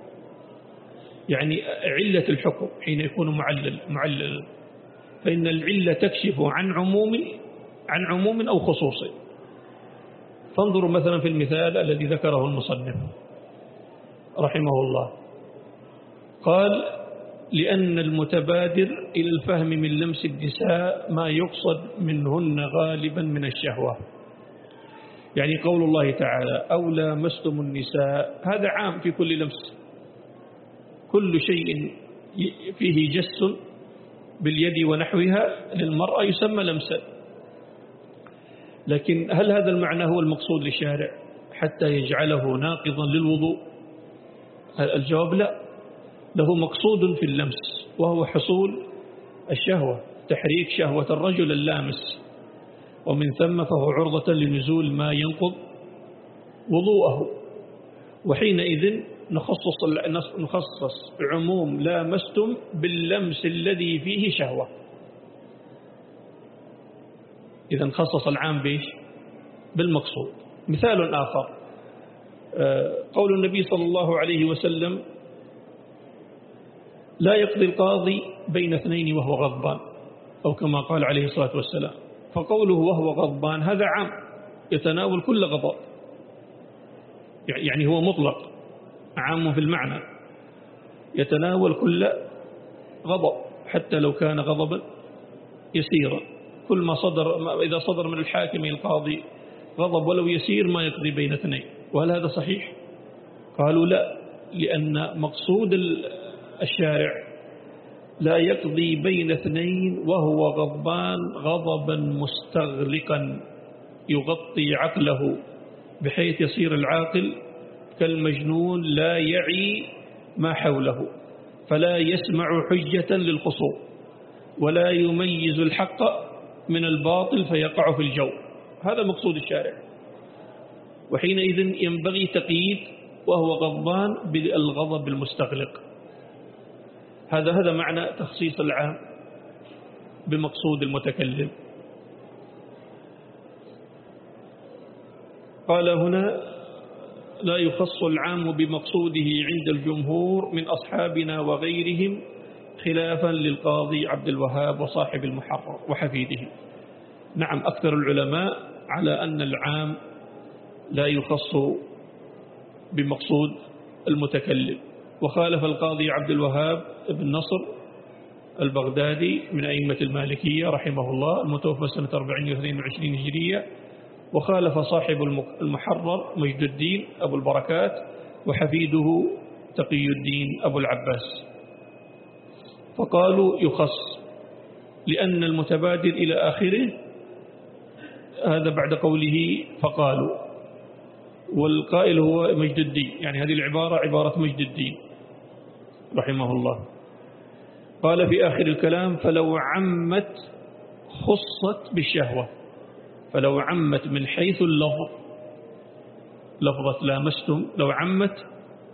S1: يعني علة الحكم حين يكون معلل معلل فإن العلة تكشف عن عموم عن عموم أو خصوص. فانظروا مثلا في المثال الذي ذكره المصنف رحمه الله، قال: لأن المتبادر إلى الفهم من لمس النساء ما يقصد منهن غالبا من الشهوة. يعني قول الله تعالى: أو لامستم النساء، هذا عام في كل لمس، كل شيء فيه جس باليد ونحوها للمرأة يسمى لمسا. لكن هل هذا المعنى هو المقصود للشارع حتى يجعله ناقضا للوضوء؟ الجواب لا، له مقصود في اللمس، وهو حصول الشهوة، تحريك شهوة الرجل اللامس، ومن ثم فهو عرضة لنزول ما ينقض وضوءه. وحينئذ نخصص نخصص عموم لامستم باللمس الذي فيه شهوة. إذا خصص العام بإيش؟ بالمقصود. مثال آخر، قول النبي صلى الله عليه وسلم: لا يقضي القاضي بين اثنين وهو غضبان، أو كما قال عليه الصلاة والسلام. فقوله وهو غضبان هذا عام يتناول كل غضب، يعني هو مطلق عام في المعنى، يتناول كل غضب حتى لو كان غضبا يسيرا. كل ما صدر إذا صدر من الحاكم القاضي غضب ولو يسير ما يقضي بين اثنين. وهل هذا صحيح؟ قالوا لا، لأن مقصود الشارع لا يقضي بين اثنين وهو غضبان غضبا مستغلقا يغطي عقله، بحيث يصير العاقل كالمجنون لا يعي ما حوله، فلا يسمع حجة للخصوم، ولا يميز الحق من الباطل فيقع في الجو. هذا مقصود الشارع. وحينئذ ينبغي تقييد وهو غضبان بالغضب المستغلق. هذا هذا معنى تخصيص العام بمقصود المتكلم. قال هنا: لا يخص العام بمقصوده عند الجمهور من أصحابنا وغيرهم، خلافا للقاضي عبد الوهاب وصاحب المحرر وحفيده. نعم، أكثر العلماء على أن العام لا يخص بمقصود المتكلم، وخالف القاضي عبد الوهاب بن نصر البغدادي من أئمة المالكية رحمه الله المتوفى سنة أربعمائة واثنين وعشرين هجرية، وخالف صاحب المحرر مجد الدين أبو البركات وحفيده تقي الدين أبو العباس، فقالوا يخص لأن المتبادر إلى آخره هذا بعد قوله فقالوا، والقائل هو مجد الدين، يعني هذه العبارة عبارة مجد الدين رحمه الله. قال في آخر الكلام فلو عمت خصت بالشهوة، فلو عمت من حيث اللفظ، لفظة لامستم لو عمت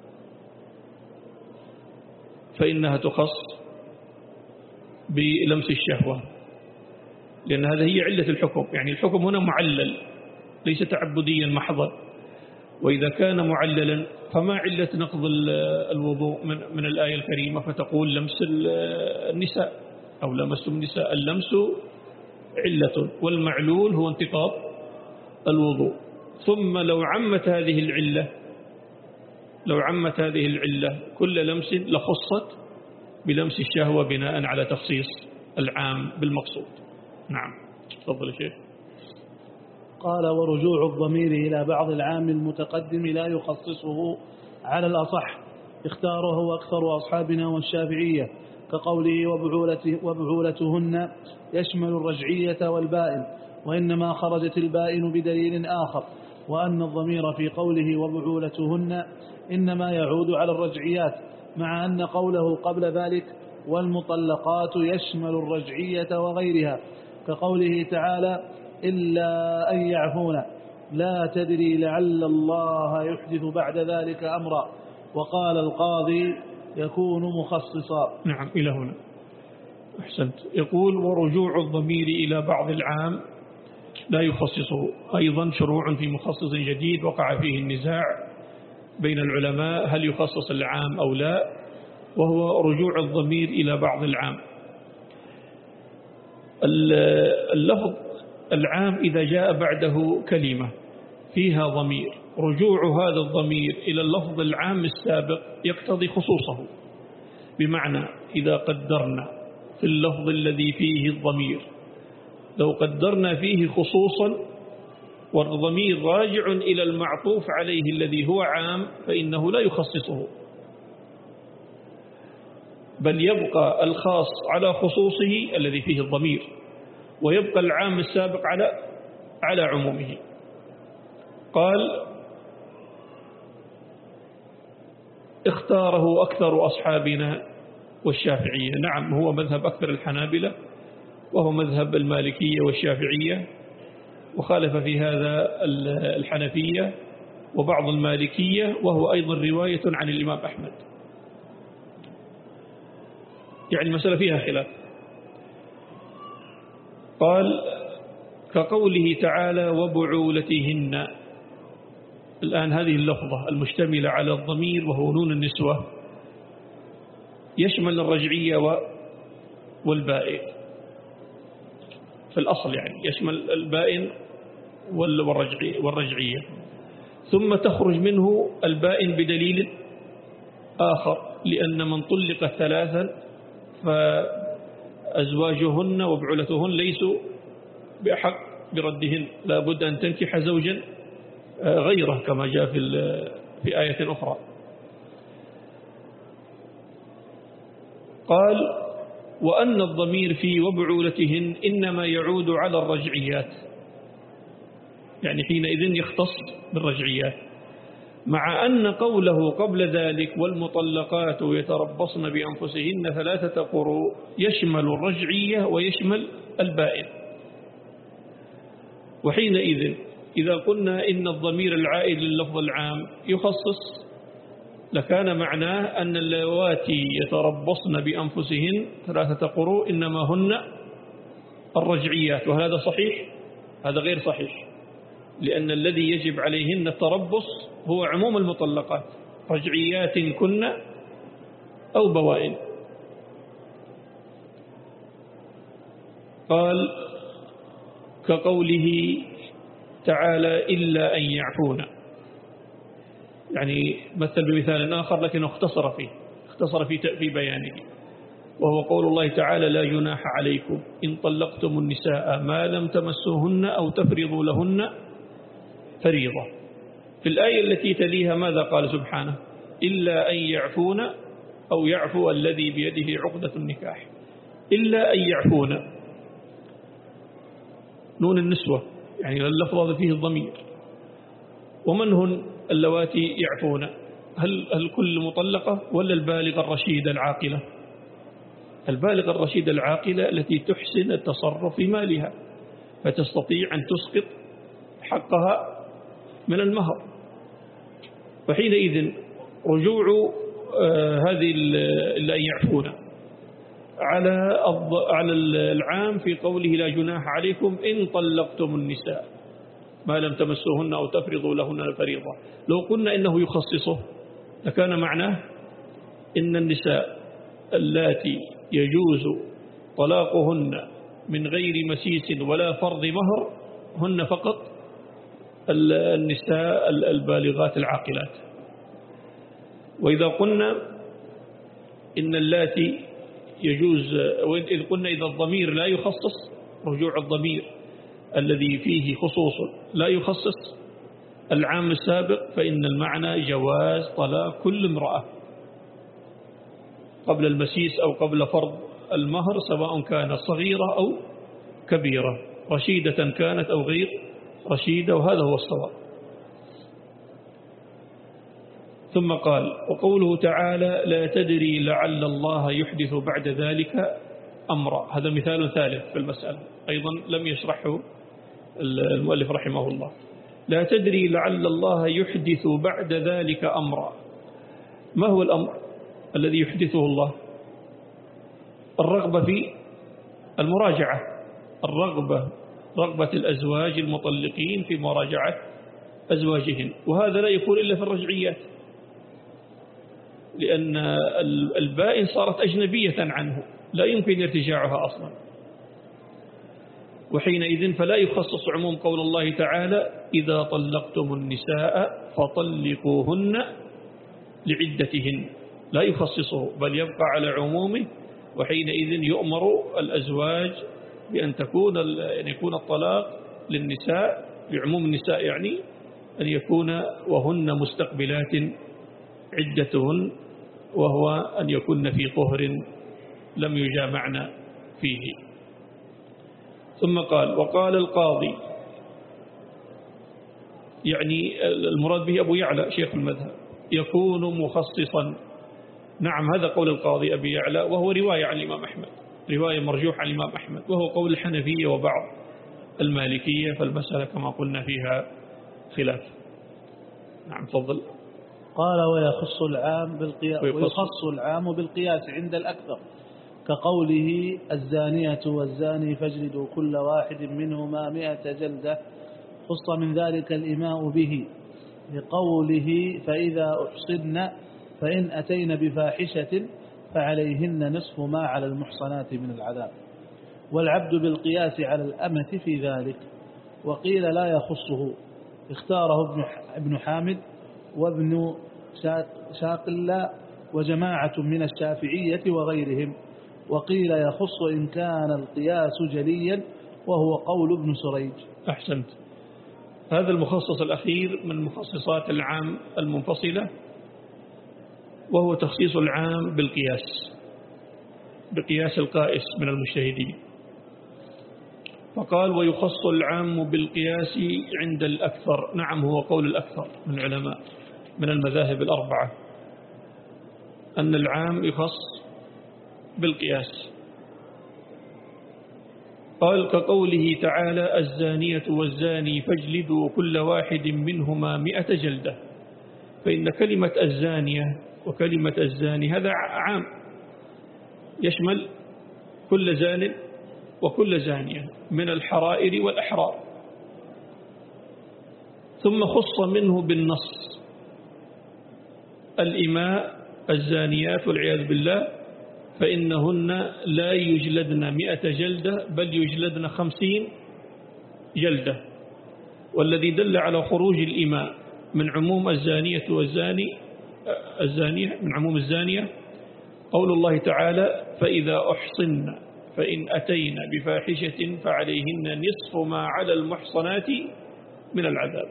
S1: فإنها تخص بلمس الشهوة، لأن هذا هي علة الحكم، يعني الحكم هنا معلل ليس تعبديا محضا، وإذا كان معللا فما علة نقض الوضوء من, من الآية الكريمة فتقول لمس النساء أو لمس النساء؟ اللمس علة والمعلول هو انتقاض الوضوء. ثم لو عمت هذه العلة لو عمت هذه العلة كل لمس لخصت بلمس الشهوة بناء على تخصيص العام بالمقصود. نعم، تفضل شيخ.
S2: قال ورجوع الضمير إلى بعض العام المتقدم لا يخصصه على الأصح، اختاره أكثر أصحابنا والشافعية كقوله وبعولته وبعولتهن يشمل الرجعية والبائن، وإنما خرجت البائن بدليل آخر، وأن الضمير في قوله وبعولتهن إنما يعود على الرجعيات، مع أن قوله قبل ذلك والمطلقات يشمل الرجعية وغيرها، كقوله تعالى إلا أن يعفون لا تدري لعل الله يحدث بعد ذلك أمرا. وقال القاضي يكون مخصصا.
S1: نعم، إلى هنا أحسنت. يقول ورجوع الضمير إلى بعض العام لا يخصصه، أيضا شروع في مخصص جديد وقع فيه النزاع بين العلماء هل يخصص العام أو لا، وهو رجوع الضمير إلى بعض العام. اللفظ العام إذا جاء بعده كلمة فيها ضمير، رجوع هذا الضمير إلى اللفظ العام السابق يقتضي خصوصه، بمعنى إذا قدرنا في اللفظ الذي فيه الضمير لو قدرنا فيه خصوصا والضمير راجع إلى المعطوف عليه الذي هو عام فإنه لا يخصصه، بل يبقى الخاص على خصوصه الذي فيه الضمير، ويبقى العام السابق على على عمومه. قال اختاره أكثر أصحابنا والشافعية. نعم، هو مذهب أكثر الحنابلة وهو مذهب المالكية والشافعية، وخالف في هذا الحنفية وبعض المالكية، وهو أيضا رواية عن الإمام أحمد، يعني المسألة فيها خلاف. قال كقوله تعالى وبعولتهن، الآن هذه اللفظة المشتملة على الضمير وهو نون النسوة يشمل الرجعية والبائن في الأصل، يعني يشمل البائن والرجعية، ثم تخرج منه البائن بدليل آخر، لأن من طلق ثلاثا فأزواجهن وبعولتهن ليسوا بأحق بردهن، لا بد أن تنكح زوجا غيره كما جاء في في آية أخرى. قال وأن الضمير في وبعولتهن إنما يعود على الرجعيات، يعني حينئذ يختص بالرجعيات، مع أن قوله قبل ذلك والمطلقات يتربصن بأنفسهن ثلاثة قروء يشمل الرجعية ويشمل البائن. وحينئذ إذا قلنا إن الضمير العائد لللفظ العام يخصص لكان معناه أن اللواتي يتربصن بأنفسهن ثلاثة قروء إنما هن الرجعيات، وهذا صحيح؟ هذا غير صحيح، لأن الذي يجب عليهن التربص هو عموم المطلقات، رجعيات كن أو بوائن. قال كقوله تعالى إلا أن يعفون، يعني مثل بمثال آخر لكنه اختصر فيه اختصر في في بيانه، وهو قول الله تعالى لا جناح عليكم إن طلقتم النساء ما لم تمسوهن أو تفرضوا لهن فريضة. في الآية التي تليها ماذا قال سبحانه؟ إلا أن يعفون أو يعفو الذي بيده عقدة النكاح. إلا أن يعفون نون النسوة، يعني اللفظ هذا فيه الضمير. ومن هن اللواتي يعفون؟ هل, هل كل مطلقة ولا البالغة الرشيدة العاقلة؟ البالغة الرشيدة العاقلة التي تحسن التصرف في مالها فتستطيع أن تسقط حقها من المهر. وحينئذ رجوع آه هذه اللي أن يعفون على على العام في قوله لا جناح عليكم إن طلقتم النساء ما لم تمسوهن أو تفرضوا لهن الفريضة. لو قلنا إنه يخصصه لكان معناه إن النساء اللاتي يجوز طلاقهن من غير مسيس ولا فرض مهر هن فقط النساء البالغات العاقلات. وإذا قلنا إن اللاتي يجوز، وإذ قلنا إذا الضمير لا يخصص، رجوع الضمير الذي فيه خصوص لا يخصص العام السابق، فإن المعنى جواز طلاق كل امرأة قبل المسيس أو قبل فرض المهر، سواء كانت صغيرة أو كبيرة، رشيدة كانت أو غير رشيدة، وهذا هو الصواب. ثم قال وقوله تعالى لا تدري لعل الله يحدث بعد ذلك أمرا، هذا مثال ثالث في المسألة أيضا لم يشرحه المؤلف رحمه الله. لا تدري لعل الله يحدث بعد ذلك أمرا. ما هو الأمر الذي يحدثه الله؟ الرغبة في المراجعة، الرغبة رغبة الأزواج المطلقين في مراجعة أزواجهن، وهذا لا يكون إلا في الرجعيات، لأن البائن صارت أجنبية عنه لا يمكن ارتجاعها أصلا، وحينئذ فلا يخصص عموم قول الله تعالى إذا طلقتم النساء فطلقوهن لعدتهن، لا يخصصه بل يبقى على عمومه. وحينئذ يؤمر الأزواج بأن تكون أن يكون الطلاق للنساء بعموم النساء، يعني أن يكون وهن مستقبلات عدتهن، وهو أن يكون في طهر لم يجامعن فيه. ثم قال وقال القاضي، يعني المراد به أبو يعلى شيخ المذهب، يكون مخصصا. نعم هذا قول القاضي أبي يعلى، وهو رواية عن الإمام أحمد، رواية مرجوح عن الإمام أحمد، وهو قول الحنفية وبعض المالكية، فالمسألة كما قلنا فيها خلاف. نعم تفضل.
S2: قال ويخص العام بالقياس ويخص العام بالقياس عند الأكثر كقوله الزانية والزاني فاجلدوا كل واحد منهما مئة جلدة، خص من ذلك الإماء به لقوله فإذا أحصن فإن أتين بفاحشة فعليهن نصف ما على المحصنات من العذاب، والعبد بالقياس على الأمة في ذلك. وقيل لا يخصه، اختاره ابن حامد وابن شاقلة وجماعة من الشافعية وغيرهم. وقيل يخص إن كان القياس جليا، وهو قول ابن سريج.
S1: أحسنت. هذا المخصص الأخير من مخصصات العام المنفصلة، وهو تخصيص العام بالقياس، بقياس القائس من المجتهدين. فقال ويخص العام بالقياس عند الأكثر. نعم هو قول الأكثر من العلماء من المذاهب الأربعة أن العام يخص بالقياس. قال كقوله تعالى الزانية والزاني فاجلدوا كل واحد منهما مئة جلدة، فإن كلمة الزانية وكلمة الزاني هذا عام يشمل كل زان وكل زانية من الحرائر والأحرار، ثم خص منه بالنص الإماء الزانيات والعياذ بالله فإنهن لا يجلدن مئة جلدة بل يجلدن خمسين جلدة. والذي دل على خروج الإماء من عموم الزانية والزاني الزانية من عموم الزانية قول الله تعالى: فإذا أحصن فإن أتين بفاحشة فعليهن نصف ما على المحصنات من العذاب.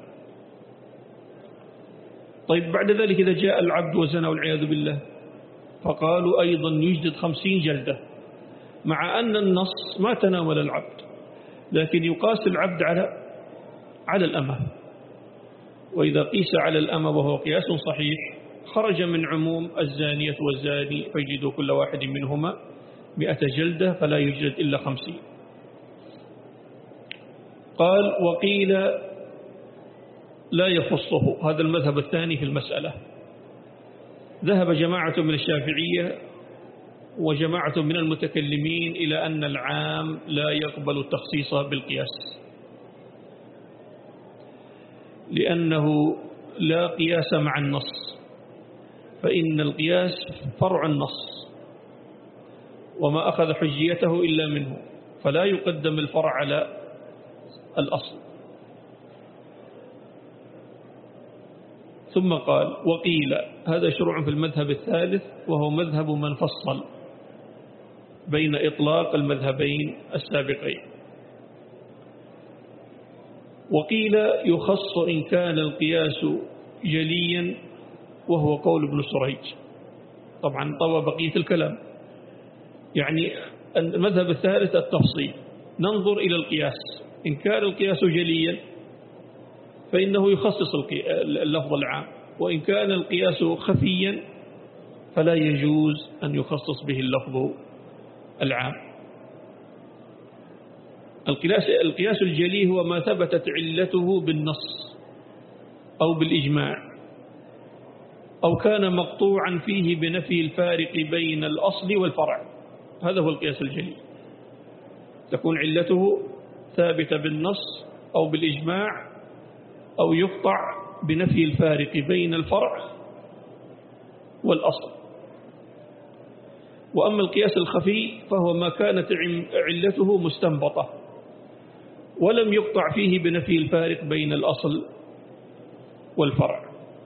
S1: طيب بعد ذلك إذا جاء العبد وزنى والعياذ بالله فقالوا أيضا يجلد خمسين جلدة، مع أن النص ما تناول العبد، لكن يقاس العبد على على الأمة. وإذا قيس على الأمة وهو قياس صحيح خرج من عموم الزانية والزاني فيجلدوا كل واحد منهما مئة جلدة فلا يجلد إلا خمسين. قال: وقيل لا يخصه. هذا المذهب الثاني في المسألة. ذهب جماعة من الشافعية وجماعة من المتكلمين إلى أن العام لا يقبل التخصيص بالقياس، لأنه لا قياس مع النص، فإن القياس فرع النص وما أخذ حجيته إلا منه، فلا يقدم الفرع على الأصل. ثم قال: وقيل. هذا شروع في المذهب الثالث وهو مذهب من فصل بين إطلاق المذهبين السابقين. وقيل يخص إن كان القياس جليا وهو قول ابن سريج. طبعا طوى بقية الكلام، يعني المذهب الثالث التفصيل، ننظر إلى القياس، إن كان القياس جليا فإنه يخصص اللفظ العام، وإن كان القياس خفيا فلا يجوز أن يخصص به اللفظ العام. القياس القياس الجلي هو ما ثبتت علته بالنص أو بالإجماع أو كان مقطوعا فيه بنفي الفارق بين الأصل والفرع. هذا هو القياس الجلي، تكون علته ثابتة بالنص أو بالإجماع أو يقطع بنفي الفارق بين الفرع والأصل. وأما القياس الخفي فهو ما كانت علته مستنبطة ولم يقطع فيه بنفي الفارق بين الأصل والفرع.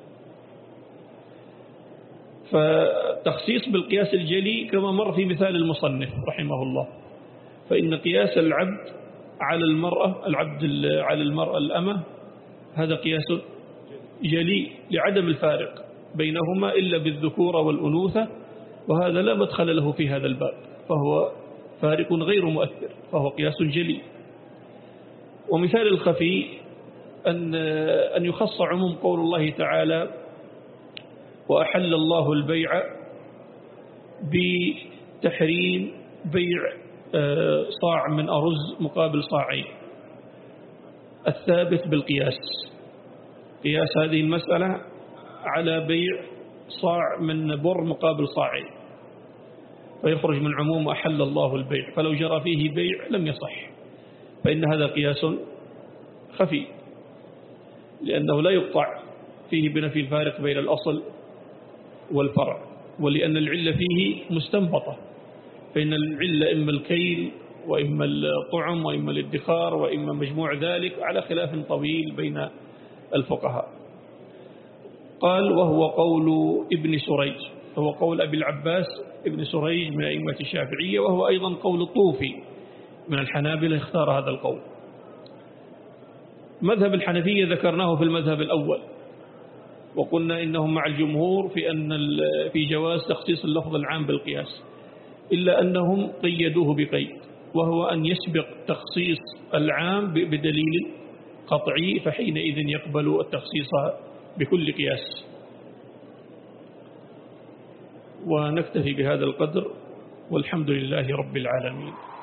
S1: فالتخصيص بالقياس الجلي كما مر في مثال المصنف رحمه الله، فإن قياس العبد على المرأة العبد على المرأة الأمة هذا قياس جلي لعدم الفارق بينهما إلا بالذكورة والأنوثة، وهذا لا مدخل له في هذا الباب، فهو فارق غير مؤثر، فهو قياس جلي. ومثال الخفي أن أن يخص عموم قول الله تعالى: وأحل الله البيع بتحريم بيع صاع من أرز مقابل صاعين، الثابت بالقياس، قياس هذه المسألة على بيع صاع من بر مقابل صاعين، فيخرج من عموم أحل الله البيع، فلو جرى فيه بيع لم يصح، فإن هذا قياس خفي لأنه لا يقطع فيه بنفي الفارق بين الأصل والفرع، ولأن العلة فيه مستنبطة، فإن العلة إما الكيل وإما الطعم وإما الادخار وإما مجموع ذلك، على خلاف طويل بين الفقهاء. قال: وهو قول ابن سريج، هو قول أبي العباس ابن سريج من أئمة الشافعية، وهو أيضا قول الطوفي من الحنابلة، اختار هذا القول. مذهب الحنفية ذكرناه في المذهب الأول، وقلنا إنهم مع الجمهور في أن في جواز تخصيص اللفظ العام بالقياس، إلا أنهم قيدوه بقيد، وهو أن يسبق تخصيص العام بدليل قطعي، فحينئذ يقبل التخصيص بكل قياس. ونكتفي بهذا القدر، والحمد لله رب العالمين.